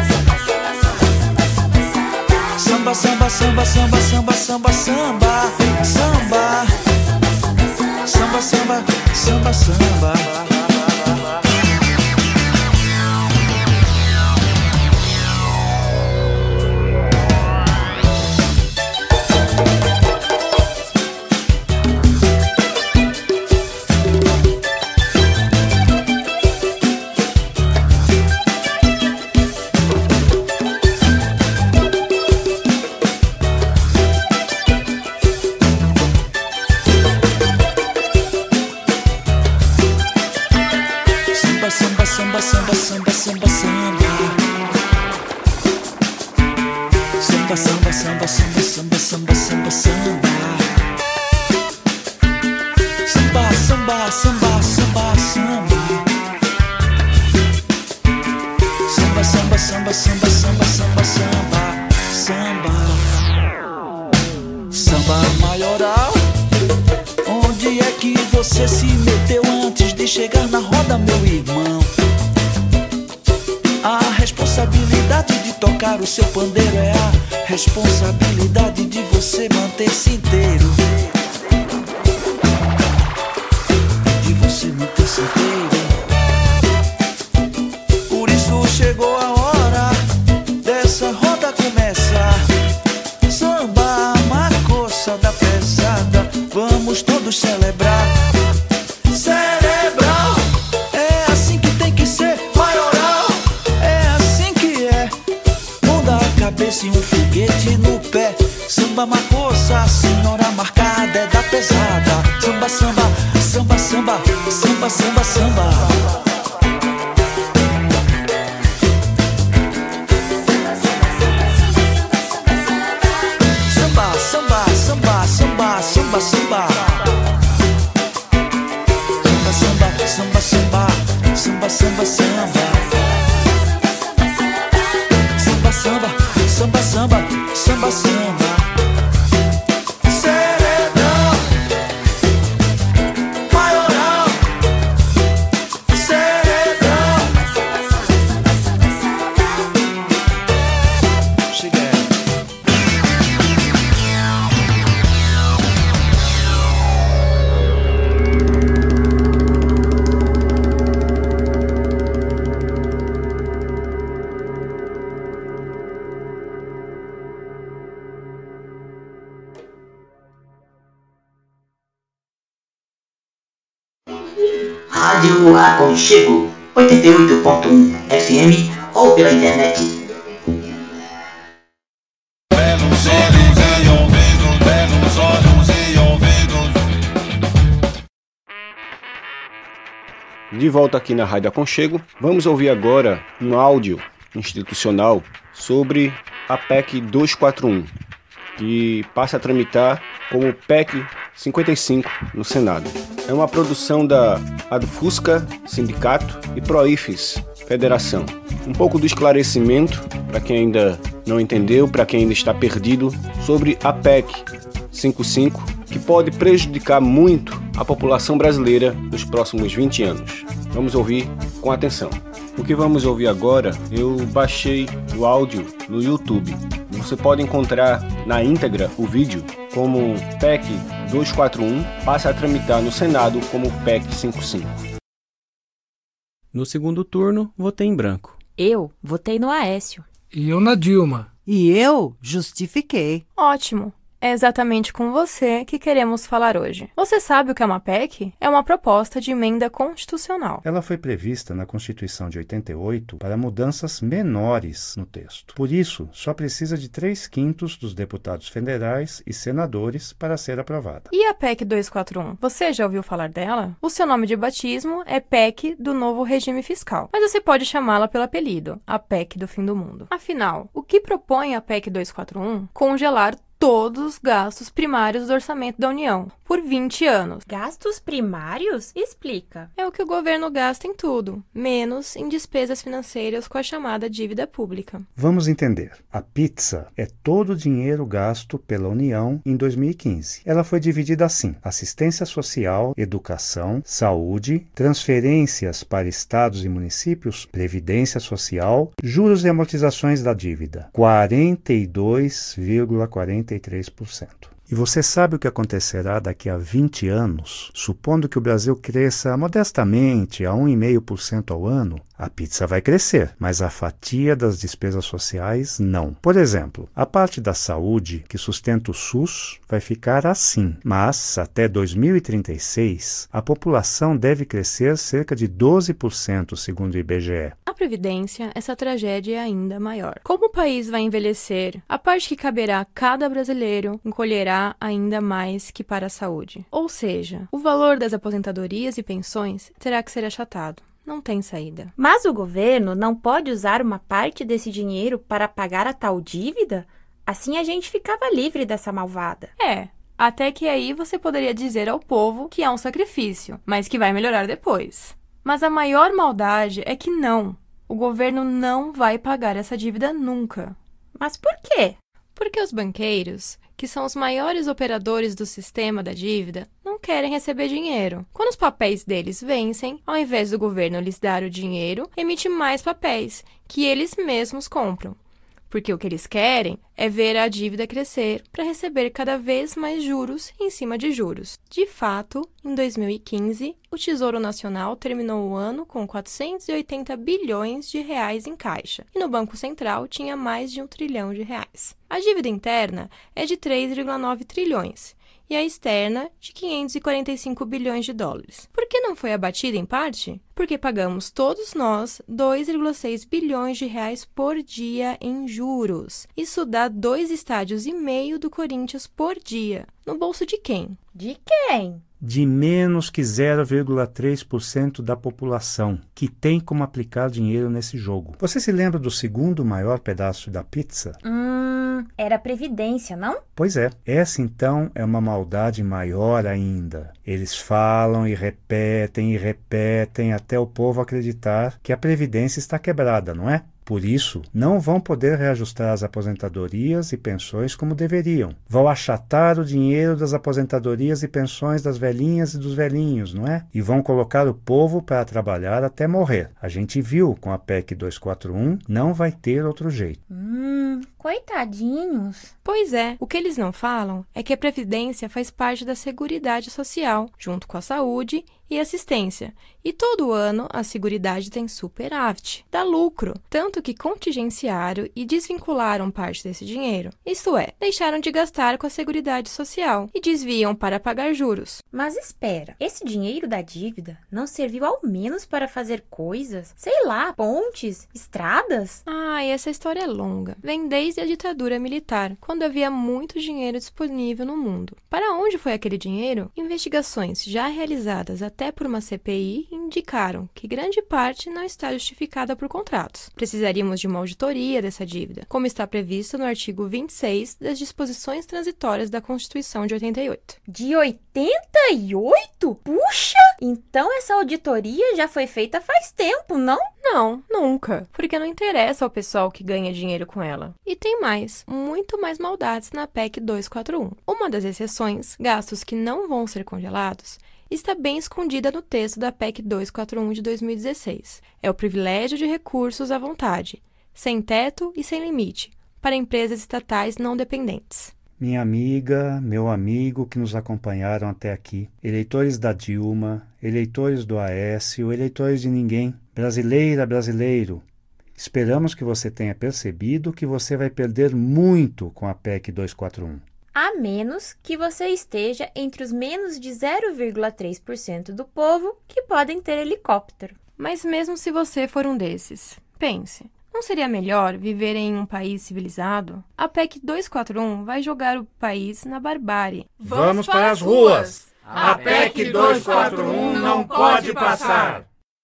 Samba, samba, samba, samba, samba, samba, samba, samba, samba, samba, samba, samba. Samba, samba, samba, samba, samba. Samba, samba, samba, samba, samba, samba, samba, samba. Samba, samba, samba, samba, samba. Samba, samba, samba, samba, samba, samba, samba, samba. Samba maioral, onde é que você se meteu antes de chegar na roda, meu irmão? A responsabilidade de tocar o seu pandeiro é a responsabilidade de você manter-se inteiro. De você manter-se inteiro. Por isso chegou a hora dessa roda começar. Samba, macossa da pesada, vamos todos celebrar. Cerebral, é assim que tem que ser. Maioral, cabeça e um foguete no pé. Samba, macossa, a senhora marcada é da pesada. Samba, samba, samba, samba, samba, samba, samba. Samba, samba, samba, samba, samba, samba. Samba, samba, samba, samba, samba, samba, samba. Samba, samba, samba, samba, samba, samba. Cerebral, maioral, cerebral. Cheguei. Rádio Aconchego oitenta e oito ponto um F M ou pela internet. Belos olhos e ouvidos, belos olhos e ouvidos. De volta aqui na Rádio Aconchego, vamos ouvir agora um áudio institucional sobre a P E C duzentos e quarenta e um, que passa a tramitar como P E C cinquenta e cinco no Senado. É uma produção da ADFUSCA, Sindicato, e PROIFES, Federação. Um pouco do esclarecimento, para quem ainda não entendeu, para quem ainda está perdido, sobre a P E C cinquenta e cinco, que pode prejudicar muito a população brasileira nos próximos vinte anos. Vamos ouvir com atenção. O que vamos ouvir agora, eu baixei o áudio no YouTube. Você pode encontrar na íntegra o vídeo como P E C duzentos e quarenta e um, passa a tramitar no Senado como P E C cinquenta e cinco. No segundo turno, votei em branco. Eu votei no Aécio. E eu na Dilma. E eu justifiquei. Ótimo. É exatamente com você que queremos falar hoje. Você sabe o que é uma P E C? É uma proposta de emenda constitucional. Ela foi prevista na Constituição de oitenta e oito para mudanças menores no texto. Por isso, só precisa de três quintos dos deputados federais e senadores para ser aprovada. E a P E C duzentos e quarenta e um? Você já ouviu falar dela? O seu nome de batismo é P E C do novo regime fiscal, mas você pode chamá-la pelo apelido, a P E C do fim do mundo. Afinal, o que propõe a P E C duzentos e quarenta e um? Congelar todos os gastos primários do orçamento da União, por vinte anos. Gastos primários? Explica. É o que o governo gasta em tudo, menos em despesas financeiras com a chamada dívida pública. Vamos entender. A pizza é todo o dinheiro gasto pela União em dois mil e quinze. Ela foi dividida assim: assistência social, educação, saúde, transferências para estados e municípios, previdência social, juros e amortizações da dívida. quarenta e dois vírgula quarenta e três por cento. E você sabe o que acontecerá daqui a vinte anos? Supondo que o Brasil cresça modestamente a um vírgula cinco por cento ao ano, a pizza vai crescer, mas a fatia das despesas sociais não. Por exemplo, a parte da saúde, que sustenta o SUS, vai ficar assim. Mas, até dois mil e trinta e seis, a população deve crescer cerca de doze por cento, segundo o I B G E. A Previdência, essa tragédia é ainda maior. Como o país vai envelhecer, a parte que caberá a cada brasileiro encolherá ainda mais que para a saúde. Ou seja, o valor das aposentadorias e pensões terá que ser achatado. Não tem saída. Mas o governo não pode usar uma parte desse dinheiro para pagar a tal dívida? Assim a gente ficava livre dessa malvada. É, até que aí você poderia dizer ao povo que é um sacrifício, mas que vai melhorar depois. Mas a maior maldade é que não. O governo não vai pagar essa dívida nunca. Mas por quê? Porque os banqueiros, que são os maiores operadores do sistema da dívida, não querem receber dinheiro. Quando os papéis deles vencem, ao invés do governo lhes dar o dinheiro, emite mais papéis, que eles mesmos compram. Porque o que eles querem é ver a dívida crescer para receber cada vez mais juros em cima de juros. De fato, em dois mil e quinze, o Tesouro Nacional terminou o ano com quatrocentos e oitenta bilhões de reais em caixa, e no Banco Central tinha mais de um trilhão de reais. A dívida interna é de três vírgula nove trilhões, e a externa de quinhentos e quarenta e cinco bilhões de dólares. Por que não foi abatida em parte? Porque pagamos todos nós dois vírgula seis bilhões de reais por dia em juros. Isso dá dois estádios e meio do Corinthians por dia. No bolso de quem? De quem? De menos que zero vírgula três por cento da população, que tem como aplicar dinheiro nesse jogo. Você se lembra do segundo maior pedaço da pizza? Hum, era a Previdência, não? Pois é. Essa, então, é uma maldade maior ainda. Eles falam e repetem e repetem até o povo acreditar que a Previdência está quebrada, não é? Por isso, não vão poder reajustar as aposentadorias e pensões como deveriam. Vão achatar o dinheiro das aposentadorias e pensões das velhinhas e dos velhinhos, não é? E vão colocar o povo para trabalhar até morrer. A gente viu com a P E C duzentos e quarenta e um, não vai ter outro jeito. Hum, coitadinhos. Pois é, o que eles não falam é que a Previdência faz parte da Seguridade Social, junto com a saúde e assistência. E todo ano a Seguridade tem superávit, dá lucro, tanto que contingenciaram e desvincularam parte desse dinheiro. Isto é, deixaram de gastar com a Seguridade Social e desviam para pagar juros. Mas espera, esse dinheiro da dívida não serviu ao menos para fazer coisas? Sei lá, pontes, estradas? Ah, essa história é longa. Vem desde a ditadura militar, quando havia muito dinheiro disponível no mundo. Para onde foi aquele dinheiro? Investigações já realizadas até até por uma C P I indicaram que grande parte não está justificada por contratos. Precisaríamos de uma auditoria dessa dívida, como está previsto no artigo vinte e seis das disposições transitórias da Constituição de oitenta e oito. De oitenta e oito? Puxa! Então essa auditoria já foi feita faz tempo, não? Não, nunca. Porque não interessa ao pessoal que ganha dinheiro com ela. E tem mais, muito mais maldades na P E C duzentos e quarenta e um. Uma das exceções, gastos que não vão ser congelados, está bem escondida no texto da P E C duzentos e quarenta e um de dois mil e dezesseis. É o privilégio de recursos à vontade, sem teto e sem limite, para empresas estatais não dependentes. minha amiga, meu amigo que nos acompanharam até aqui, eleitores da Dilma, eleitores do Aécio, eleitores de ninguém, brasileira, brasileiro, esperamos que você tenha percebido que você vai perder muito com a P E C duzentos e quarenta e um. A menos que você esteja entre os menos de zero vírgula três por cento do povo que podem ter helicóptero. Mas mesmo se você for um desses, pense, não seria melhor viver em um país civilizado? A P E C duzentos e quarenta e um vai jogar o país na barbárie. Vamos para as ruas! A P E C duzentos e quarenta e um não pode passar!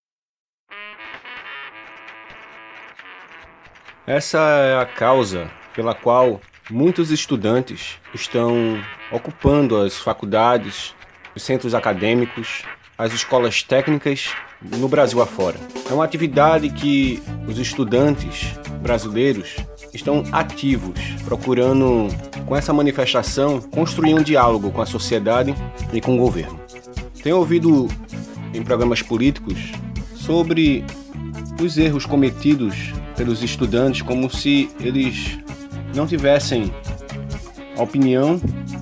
Essa é a causa pela qual muitos estudantes estão ocupando as faculdades, os centros acadêmicos, as escolas técnicas no Brasil afora. É uma atividade que os estudantes brasileiros estão ativos, procurando, com essa manifestação, construir um diálogo com a sociedade e com o governo. Tenho ouvido em programas políticos sobre os erros cometidos pelos estudantes, como se eles não tivessem a opinião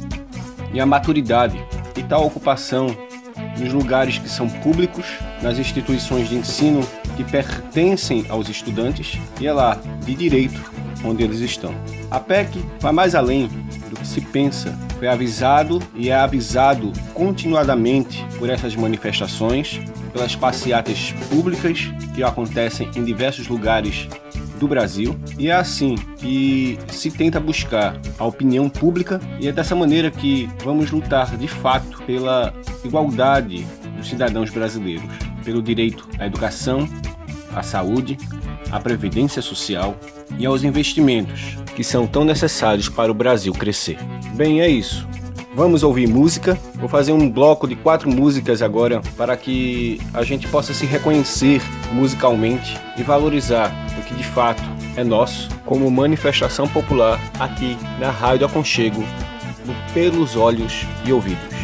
e a maturidade e tal ocupação nos lugares que são públicos, nas instituições de ensino que pertencem aos estudantes e é lá, de direito, onde eles estão. A P E C vai mais além do que se pensa. Foi avisado e é avisado continuadamente por essas manifestações, pelas passeatas públicas que acontecem em diversos lugares do Brasil, e é assim que se tenta buscar a opinião pública, e é dessa maneira que vamos lutar de fato pela igualdade dos cidadãos brasileiros, pelo direito à educação, à saúde, à previdência social e aos investimentos que são tão necessários para o Brasil crescer. Bem, é isso. Vamos ouvir música. Vou fazer um bloco de quatro músicas agora para que a gente possa se reconhecer musicalmente e valorizar o que de fato é nosso como manifestação popular aqui na Rádio Aconchego, no Pelos Olhos e Ouvidos.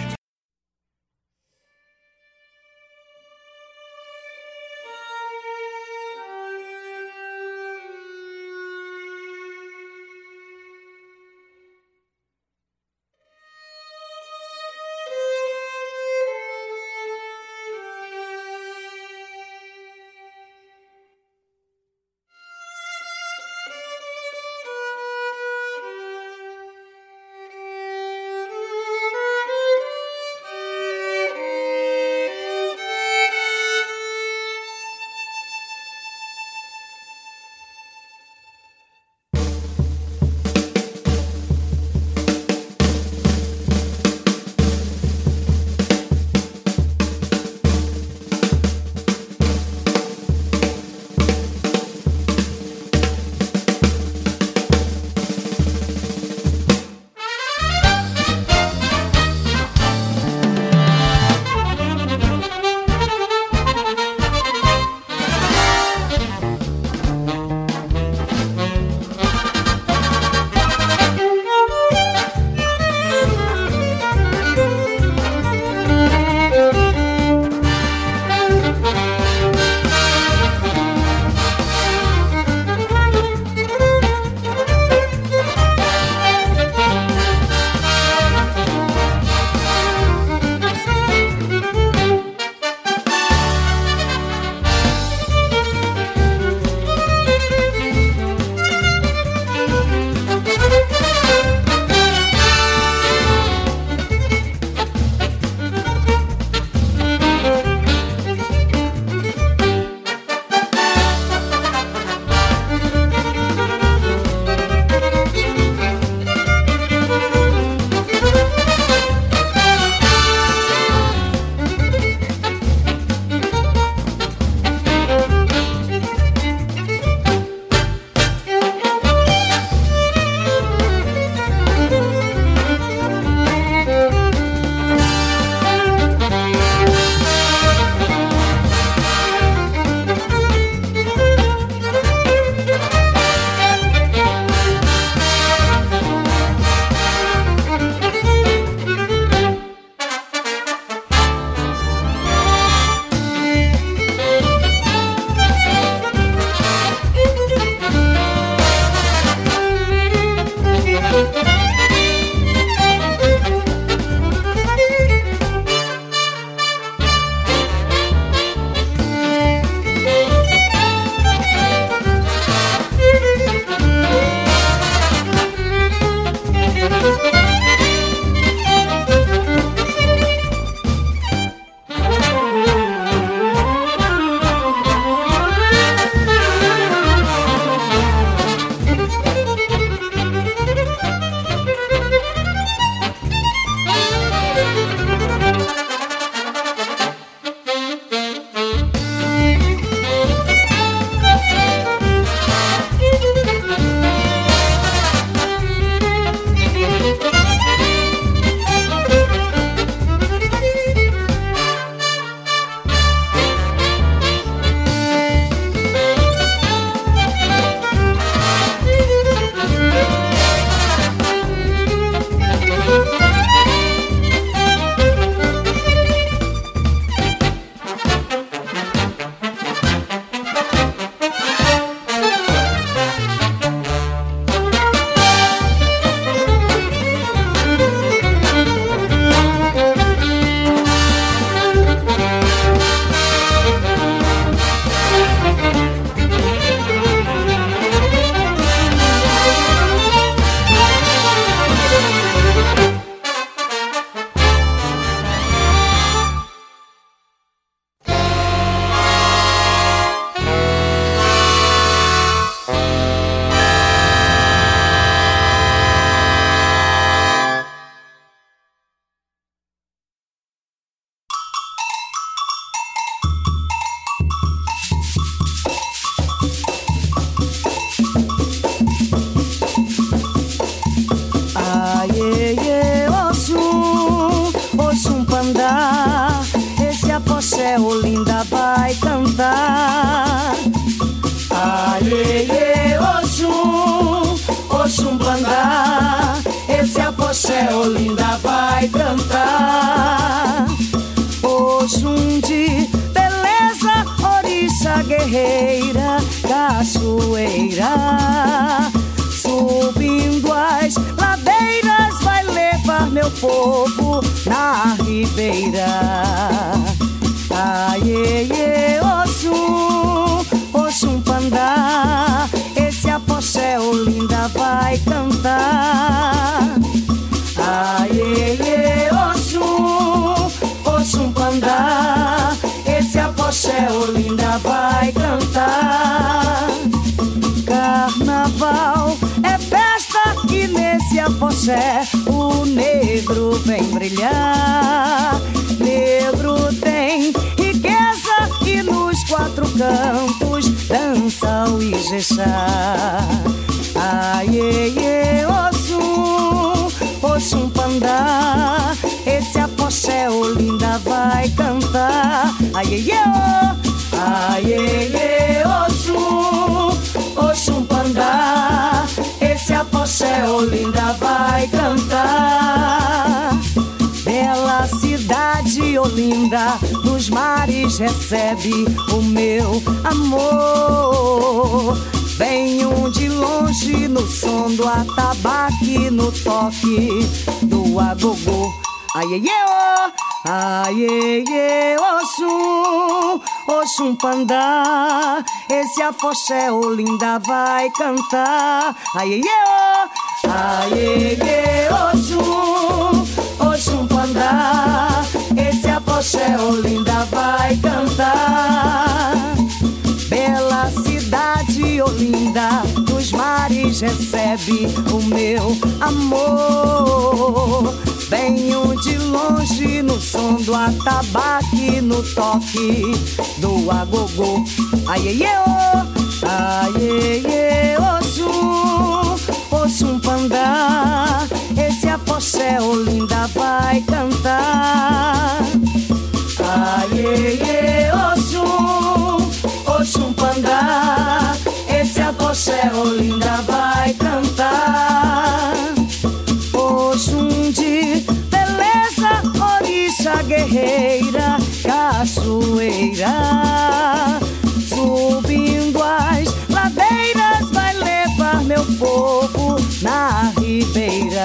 Thank you. orixá guerreira, cachoeira, subindo as ladeiras, vai levar meu povo na ribeira. Aiê, Oxum, Oxum Pandá, esse apoxé Olinda vai cantar. Aiê, Oxum, Oxum Pandá, esse apoxé Olinda vai cantar. Carnaval é festa e nesse apoxé o negro vem brilhar. Negro tem riqueza e nos quatro cantos dança o Ijexá. Aiê, Oxum, Oxum Pandá, esse apoxé Olinda vai cantar. Aiê, aiê, Oxum, Oxum Pandá, esse apoxé Olinda vai cantar. Bela cidade Olinda, dos mares recebe o meu amor. Venho de longe no som do atabaque, no toque do agogô. Aiê, aiê, Oxum, Oxum Pandá, esse afoxé Olinda vai cantar. Aiê, aiê, Oxum, Oxum Pandá, esse afoxé Olinda vai cantar. Bela cidade Olinda, dos mares recebe o meu amor. Venho de longe no som do atabaque, no toque do agogô. Aiê, aiê, Oxum, Oxum Pandá, esse afoxé Olinda vai cantar. Aiê, Oxum, Oxum Pandá, esse afoxé Olinda vai cantar. Oxum de beleza, orixá guerreira, cachoeira, subindo as ladeiras, vai levar meu povo na ribeira.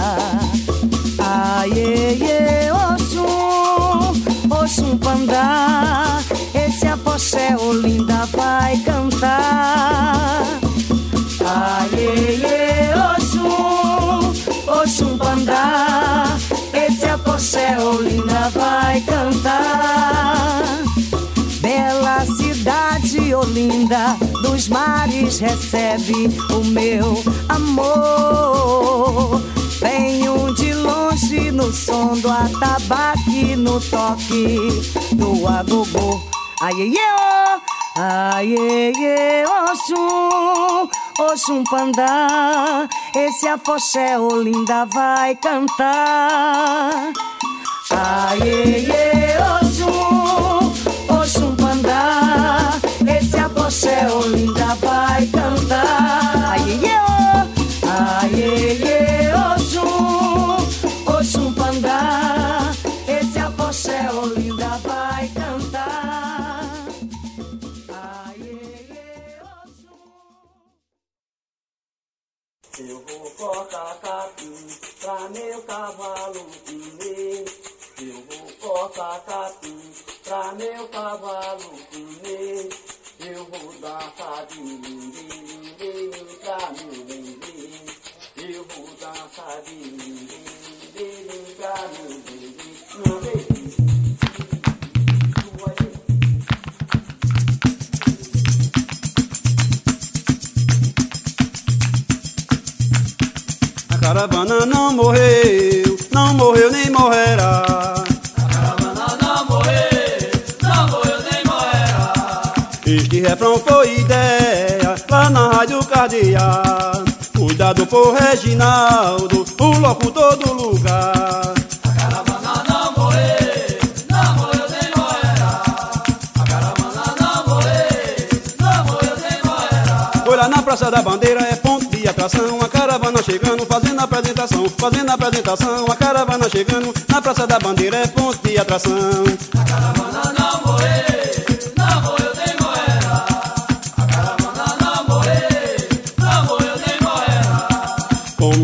Aiê, Oxum, Oxum Pandá, esse afoxé Olinda vai cantar. Aiê, Oxum, Oxum Pandá, esse afoxé Olinda vai cantar. Bela cidade Olinda, dos mares recebe o meu amor. Venho de longe no som do atabaque, no toque do agogô. Aiê, aiê, Oxum, Oxum Pandá, esse afoxé Olinda vai cantar. Aiê, Oxum, Oxum Pandá, esse afoxé Olinda vai cantar. Aiê, aiê, Oxum, Oxum Pandá, esse afoxé Olinda vai cantar. Eu vou cortar capim pra meu cavalo comer. Eu vou cortar capim pra meu cavalo comer. Eu vou dançar de lindê, pra meu lindê. Eu vou dançar de lindê, pra meu lindê. Meu lindê. A caravana não morreu, não morreu nem morrerá. A caravana não morreu, não morreu nem morrerá. Este refrão foi ideia lá na Rádio Cardeal. Cuidado por Reginaldo, o locutor do lugar. A caravana não morreu, não morreu nem morrerá. A caravana não morreu, não morreu nem morrerá. Foi lá na Praça da Bandeira, é ponto de atração. A caravana chegando, fazendo apresentação, fazendo apresentação. A caravana chegando, na Praça da Bandeira é ponto de atração. A caravana não morreu, não morreu nem morrerá.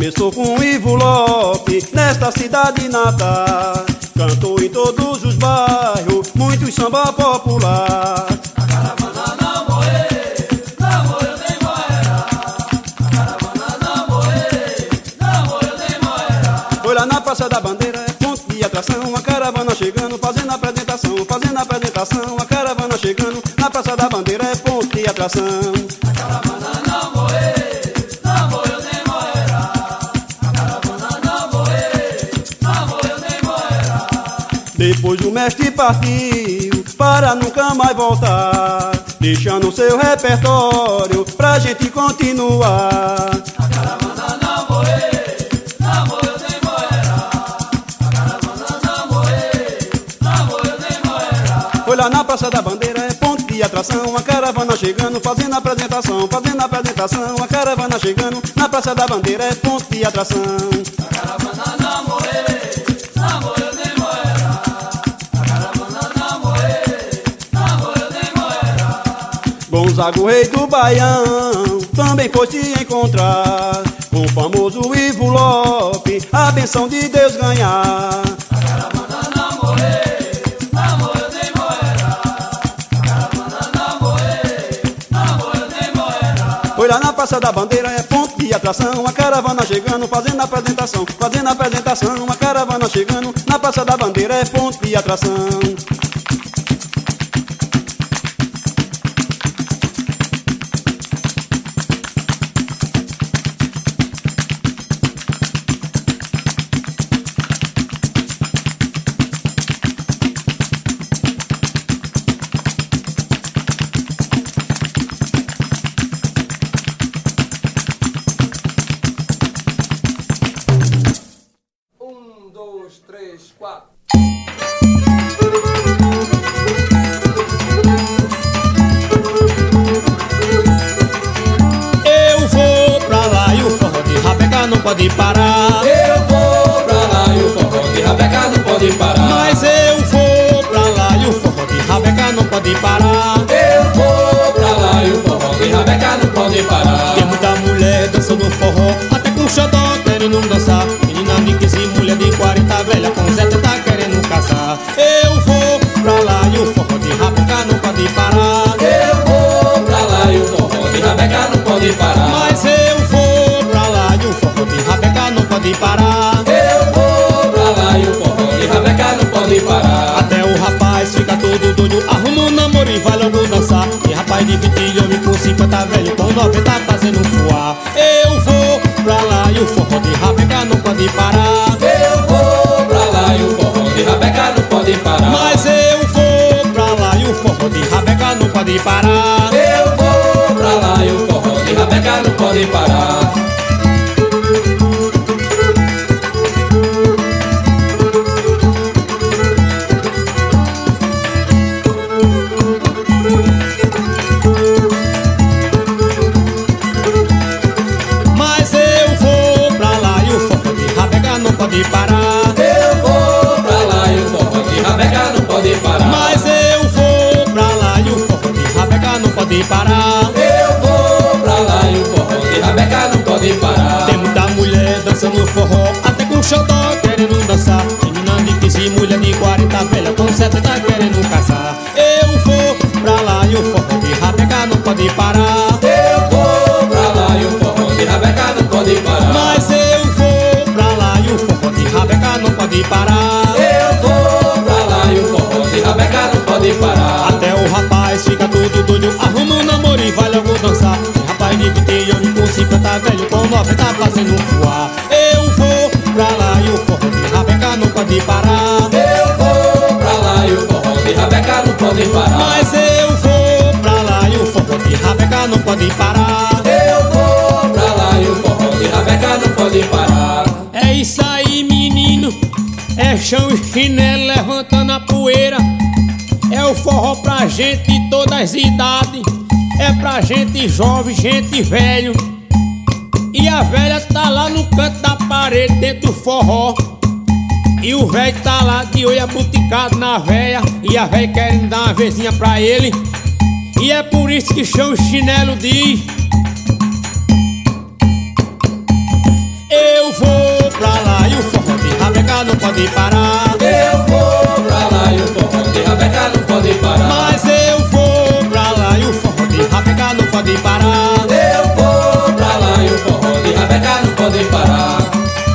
Começou com Ivo Lopes, nesta cidade natal. Cantou em todos os bairros, muito samba popular. A caravana não morrer, não morreu nem morrerá. A caravana não morrer, não morreu nem morrerá. Foi lá na Praça da Bandeira, é ponto de atração. A caravana chegando, fazendo apresentação, fazendo apresentação. A caravana chegando, na Praça da Bandeira, é ponto de atração. A caravana não morrer, não morreu nem morrerá. A caravana não morrer, não morreu nem morrerá. Depois o mestre partiu, para nunca mais voltar, deixando seu repertório pra gente continuar. A caravana não morrer, não morreu nem morrerá. A caravana não morrer, não morreu nem morrerá. Foi lá na Praça da Bandeira, é ponto de atração. A caravana chegando, fazendo apresentação, fazendo apresentação. A caravana chegando, na Praça da Bandeira, é ponto de atração. A caravana não morrer, não morreu nem morrerá. A caravana não morrer, não morreu nem morrerá. Gonzaga, o rei do Baião, também foi se encontrar com o famoso Ivo Lopes, a benção de Deus ganhar. A caravana não morrer, não morreu nem morrerá. A caravana não morrer, não morreu nem morrerá. Foi lá na Praça da Bandeira, é ponto de atração. A caravana chegando, fazendo apresentação, fazendo apresentação. A caravana chegando, na Praça da Bandeira, é ponto de atração. Três, quatro. Eu vou pra lá e o forró de rabeca não pode parar. Eu vou pra lá e o forró de rabeca não pode parar. Mas eu vou pra lá e o forró de rabeca não pode parar. Eu vou pra lá e o forró de rabeca não pode parar. Tem muita mulher dançando forró, até com xodó querendo dançar. Menina de quinze, mulher de quarenta, velha com setenta querendo caçar. Eu vou pra lá e o forró de rabeca não pode parar. Eu vou pra lá e o forró de rabeca não pode parar. Mas eu vou pra lá e o forró de rabeca não pode parar. Eu vou pra lá e o forró de rabeca não pode parar. Até o rapaz fica todo doido, arruma um namoro e vai logo dançar. E rapaz de vinte homem com cinquenta, velho com noventa fazendo fuar. Eu vou pra lá e o forró de rabeca não pode parar. Eu vou pra lá e o forró de rabeca não pode parar. Mas eu vou pra lá e o forró de rabeca não pode parar. Eu vou pra lá e o forró de rabeca não pode parar. Mas eu vou pra lá e o forró de rabeca não pode parar. Eu vou pra lá e o forró de rabeca não pode parar. Mas eu vou pra lá e o forró de rabeca não pode parar. Eu vou pra lá e o forró de rabeca não pode parar. Tem muita mulher dançando forró, até com xodó querendo dançar. Menina de quinze, mulher de quarenta, velha com setenta querendo caçar. Eu vou pra lá e o forró de rabeca não pode parar. Eu vou pra lá e o forró de rabeca não pode parar. Mas eu vou pra lá e o forró de rabeca não pode parar. Eu vou pra lá e o forró de rabeca não pode parar. Até o rapaz fica todo doido, arruma um namoro e vai logo dançar. E rapaz de vinte anos com cinquenta, velho com noventa fazendo fuar. Eu vou pra lá e o forró de rabeca não pode parar. Eu vou pra lá e o forró de rabeca não pode parar. Mas eu vou pra lá e o forró de rabeca não pode parar. Eu vou pra lá e o forró de rabeca não pode parar. É isso aí, menino, é chão e chinelo levantando a poeira. É o forró pra gente de todas as idades. É pra gente jovem, gente velho. E a velha tá lá no canto da parede dentro do forró. E o velho tá lá de olho abuticado na véia. E a véia querendo dar uma vezinha pra ele. E é por isso que chão e chinelo diz: eu pode parar. Eu vou pra lá e o forró de rabeca não pode parar. Mas eu vou pra lá e o forró de rabeca não pode parar. Eu vou pra lá e o forró de rabeca não pode parar.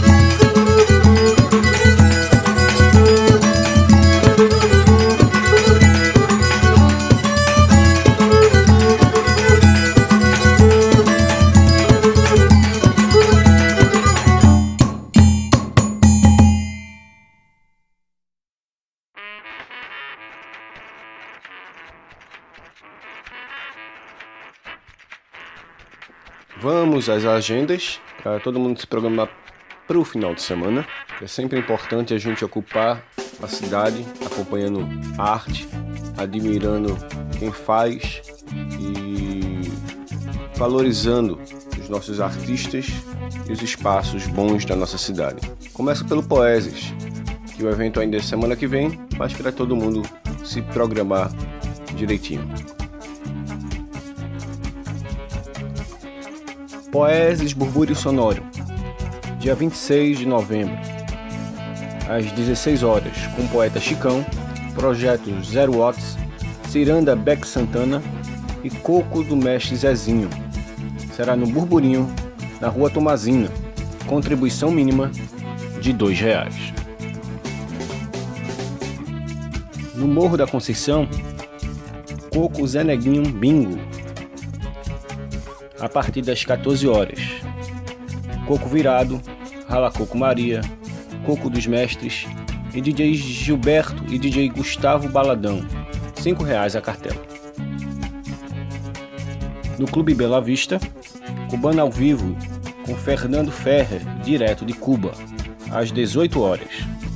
Vamos às agendas, para todo mundo se programar para o final de semana. É sempre importante a gente ocupar a cidade, acompanhando a arte, admirando quem faz e valorizando os nossos artistas e os espaços bons da nossa cidade. Começa pelo Poeses, que o evento ainda é semana que vem, mas para todo mundo se programar direitinho. Poeses Burbúrio Sonoro, dia vinte e seis de novembro, às dezesseis horas, com o poeta Chicão, Projeto Zero Watts, Ciranda Beck Santana e Coco do Mestre Zezinho. Será no Burburinho, na Rua Tomazina, contribuição mínima de dois reais. No Morro da Conceição, Coco Zé Neguinho Bingo, a partir das quatorze horas. Coco Virado, Rala Coco Maria, Coco dos Mestres e D J Gilberto e D J Gustavo Baladão, cinco reais a cartela. No Clube Bela Vista, Cubana ao Vivo, com Fernando Ferrer, direto de Cuba, às dezoito horas.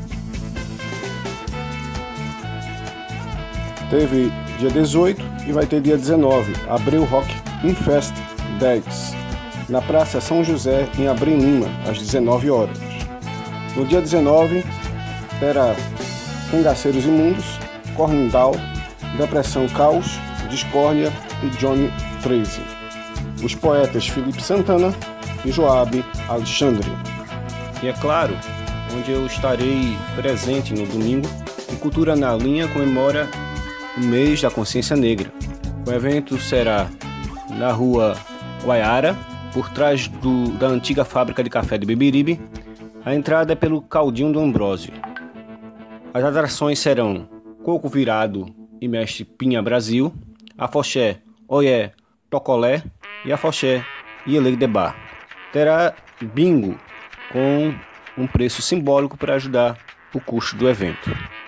Teve dia dezoito e vai ter dia dezenove, Abreu Rock Infest dez, na Praça São José, em Abreu Lima, às dezenove horas. No dia dezenove, terá Cangaceiros Imundos, Cornindal, Depressão Caos, Discórdia e Johnny treze. Os poetas Felipe Santana e Joabe Alexandre. E é claro, onde eu estarei presente no domingo, o Cultura na Linha comemora o mês da consciência negra. O evento será na rua Guaiara, por trás do, da antiga fábrica de café de Beberibe. A entrada é pelo Caldinho do Ambrósio. As atrações serão Coco Virado e Mestre Pinha Brasil, Afoxé, Oié, Tocolé e Afoxé e Ele de Bar. Terá bingo com um preço simbólico para ajudar o custo do evento.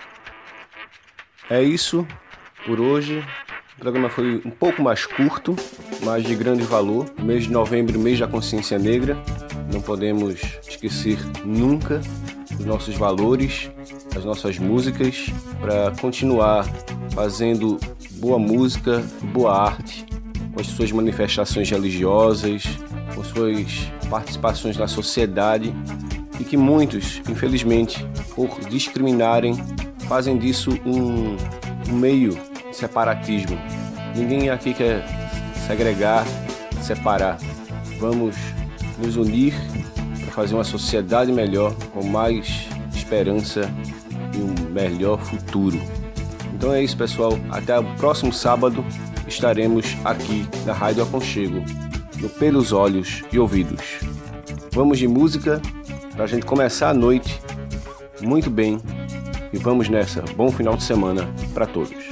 É isso por hoje. O programa foi um pouco mais curto, mas de grande valor. Mês de novembro, mês da consciência negra. Não podemos esquecer nunca os nossos valores, as nossas músicas, para continuar fazendo boa música, boa arte, com as suas manifestações religiosas, com suas participações na sociedade, e que muitos, infelizmente, por discriminarem, fazem disso um, um meio de separatismo. Ninguém aqui quer segregar, separar. Vamos nos unir para fazer uma sociedade melhor, com mais esperança e um melhor futuro. Então é isso, pessoal. Até o próximo sábado estaremos aqui na Rádio Aconchego, no Pelos Olhos e Ouvidos. Vamos de música para a gente começar a noite muito bem, e vamos nessa. Bom final de semana para todos.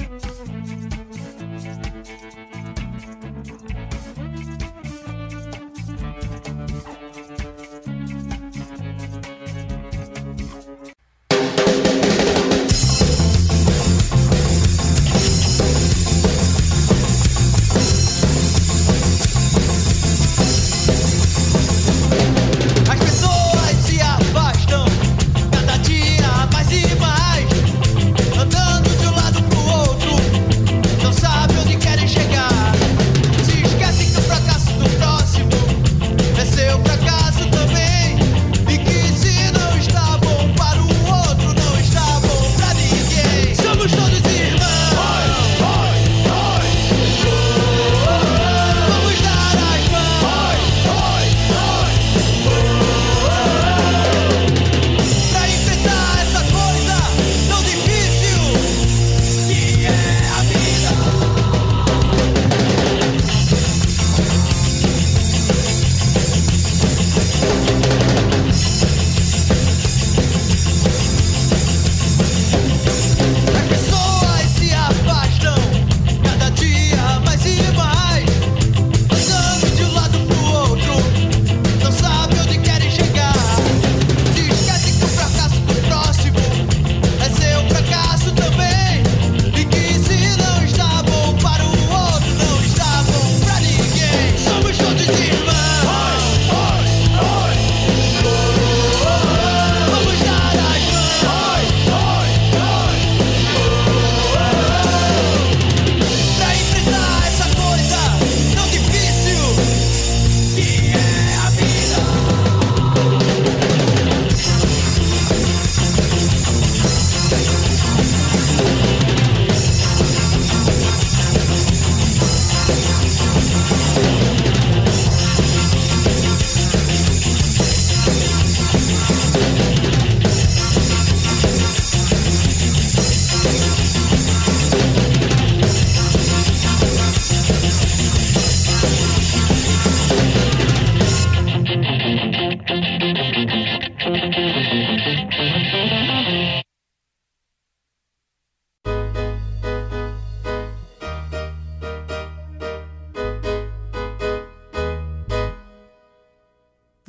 Andando de um lado pro outro,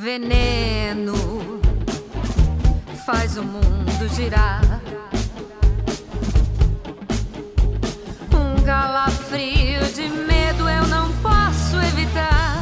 Veneno faz o mundo girar. Um calafrio de medo eu não posso evitar.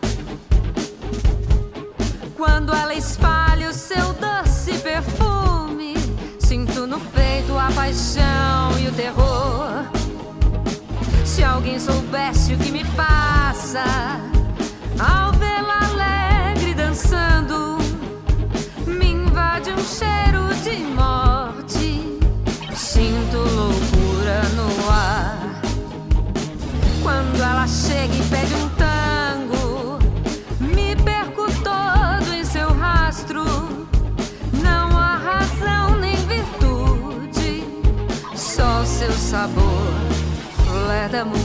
Quando ela espalha o seu doce perfume, sinto no peito a paixão e o terror. Se alguém soubesse o que me passa ao vê-la alegre dançando, me invade um cheiro de morte. Sinto loucura no ar. Quando ela chega e pede um tango, me perco todo em seu rastro. Não há razão nem virtude, só o seu sabor, flor d'amor.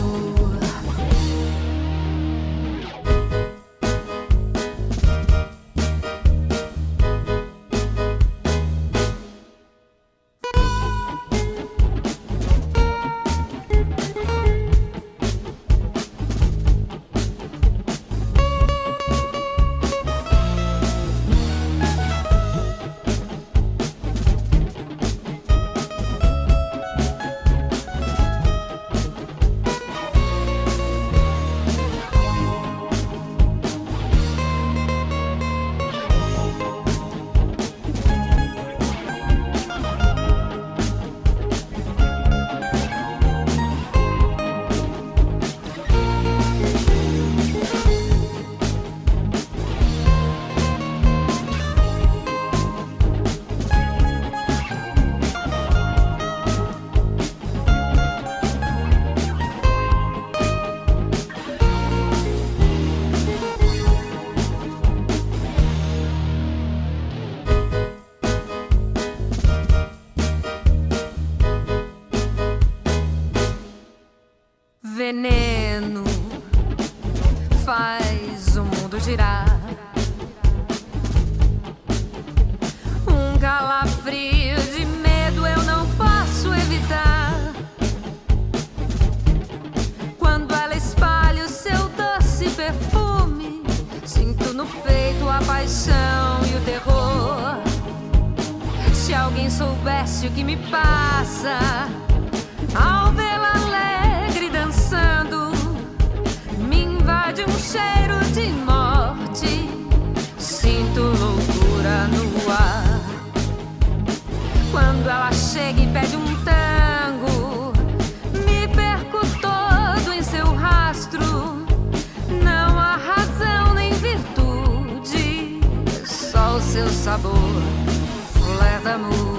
Veneno faz o mundo girar. Um calafrio de medo eu não posso evitar. Quando ela espalha o seu doce perfume, sinto no peito a paixão e o terror. Se alguém soubesse o que me passa ao vê-la alegre dançando, me invade um cheiro de morte. Sinto loucura no ar. Quando ela chega e pede um tango, me perco todo em seu rastro. Não há razão nem virtude, só o seu sabor, flor d'amor.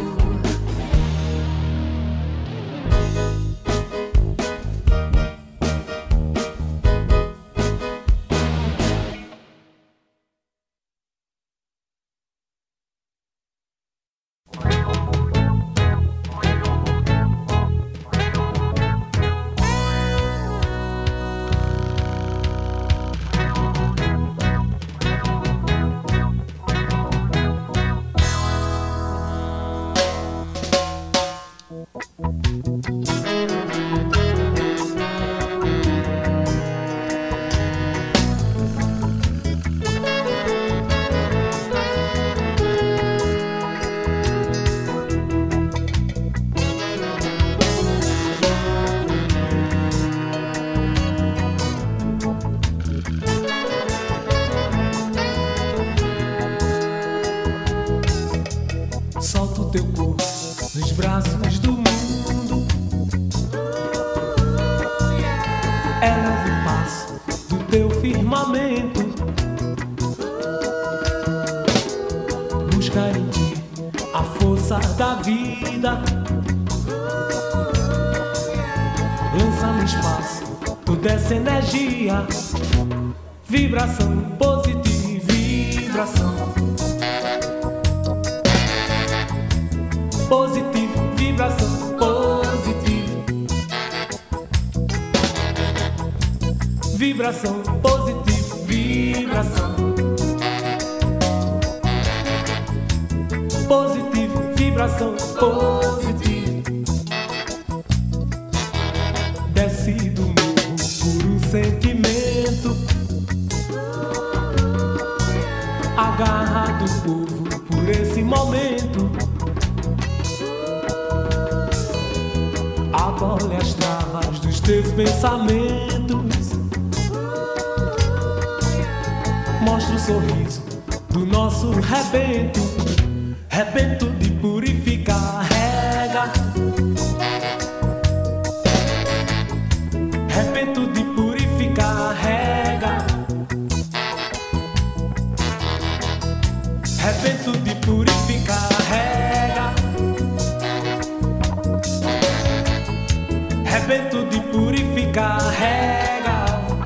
Solta o teu corpo nos braços do mundo. É novo passo do teu firmamento. Buscar em ti a força da vida. Lança no espaço toda essa energia. Vibração positiva, vibração positivo, vibração positiva, vibração positiva, vibração positivo, vibração positiva. Desce do morro por um sentimento. A garra do povo por esse momento. Abole as travas dos teus pensamentos. Mostra o sorriso do nosso rebento, rebento de purificar, rega. Rebento de purificar, rega. Rebento de purificar, rega. Rebento de purificar, rega.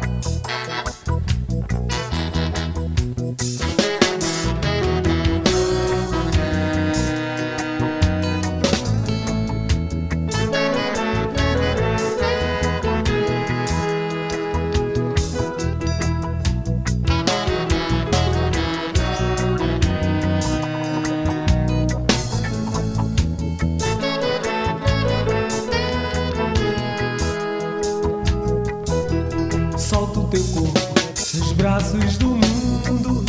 Solta o teu corpo nos braços do mundo.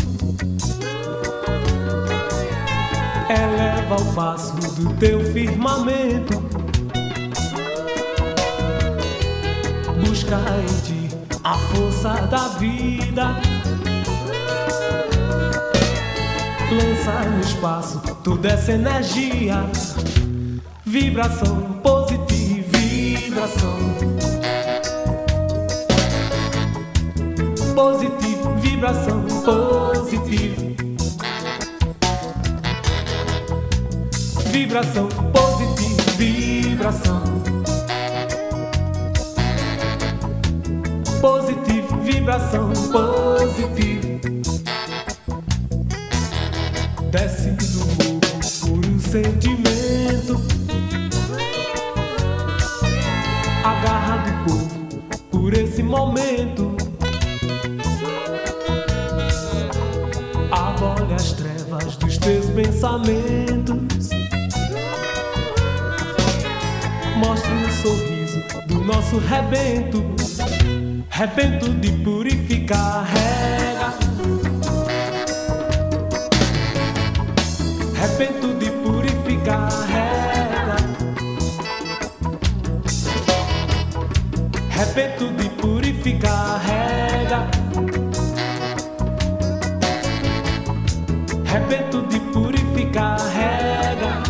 Eleva o passo do teu firmamento. Busca em ti a força da vida. Lança no espaço toda essa energia. Vibração positiva, vibração positivo, vibração positiva. Vibração positiva, vibração positivo, vibração positiva. Desce do morro por um sentimento. A garra do povo por esse momento. Abole as trevas dos teus pensamentos. Mostra o sorriso do nosso rebento, rebento de purificar, rega. Rebento de purificar, rega. Rebento de purificar, rega. Rebento de purificar, rega.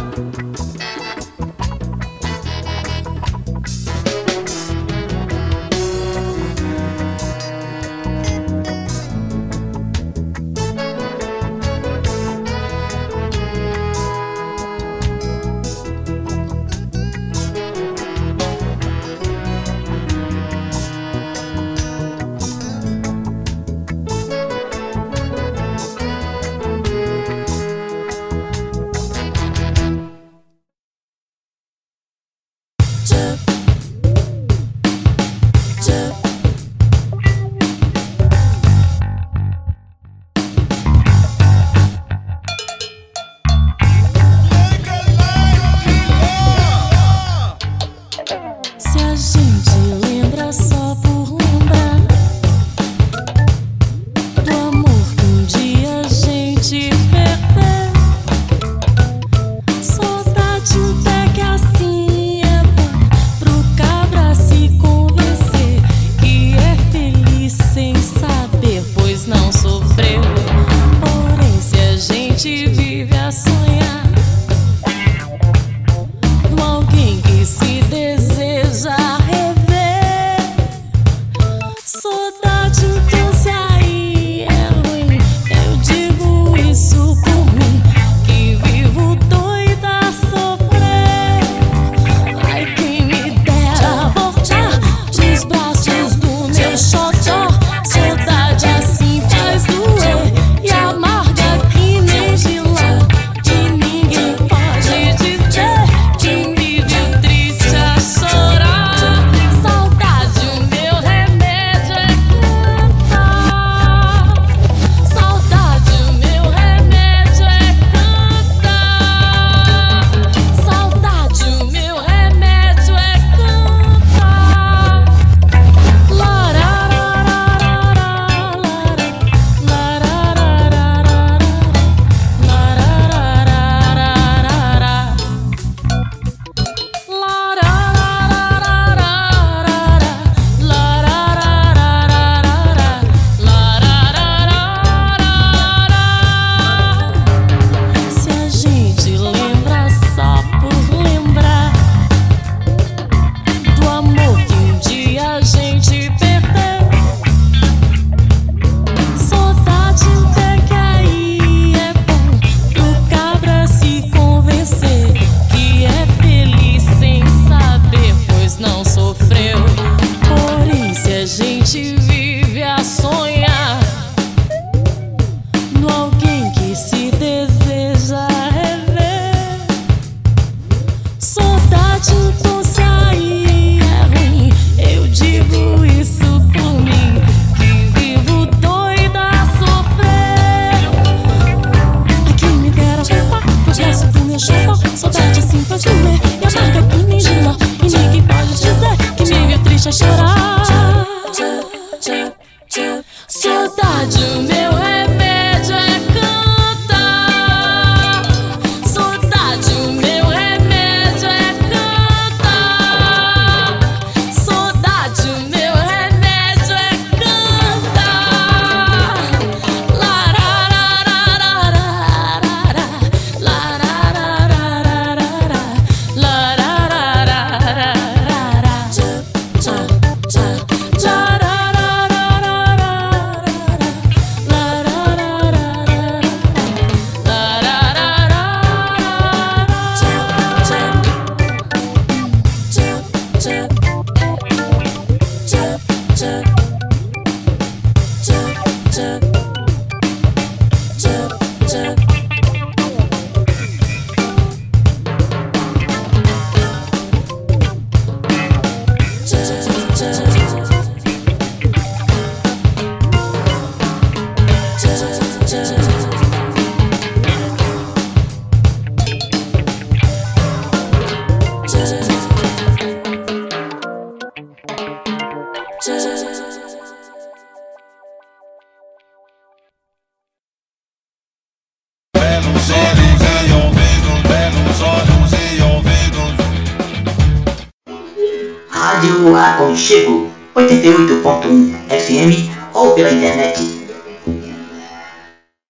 Saudade, o meu remédio é cantar. Saudade, o meu remédio é cantar. Saudade, o meu remédio é cantar. Saudade, o meu remédio é cantar. Larararararara, larararararara, larararararara. Tcha, tcha, tcha, Rádio Aconchego oitenta e oito ponto um F M ou pela internet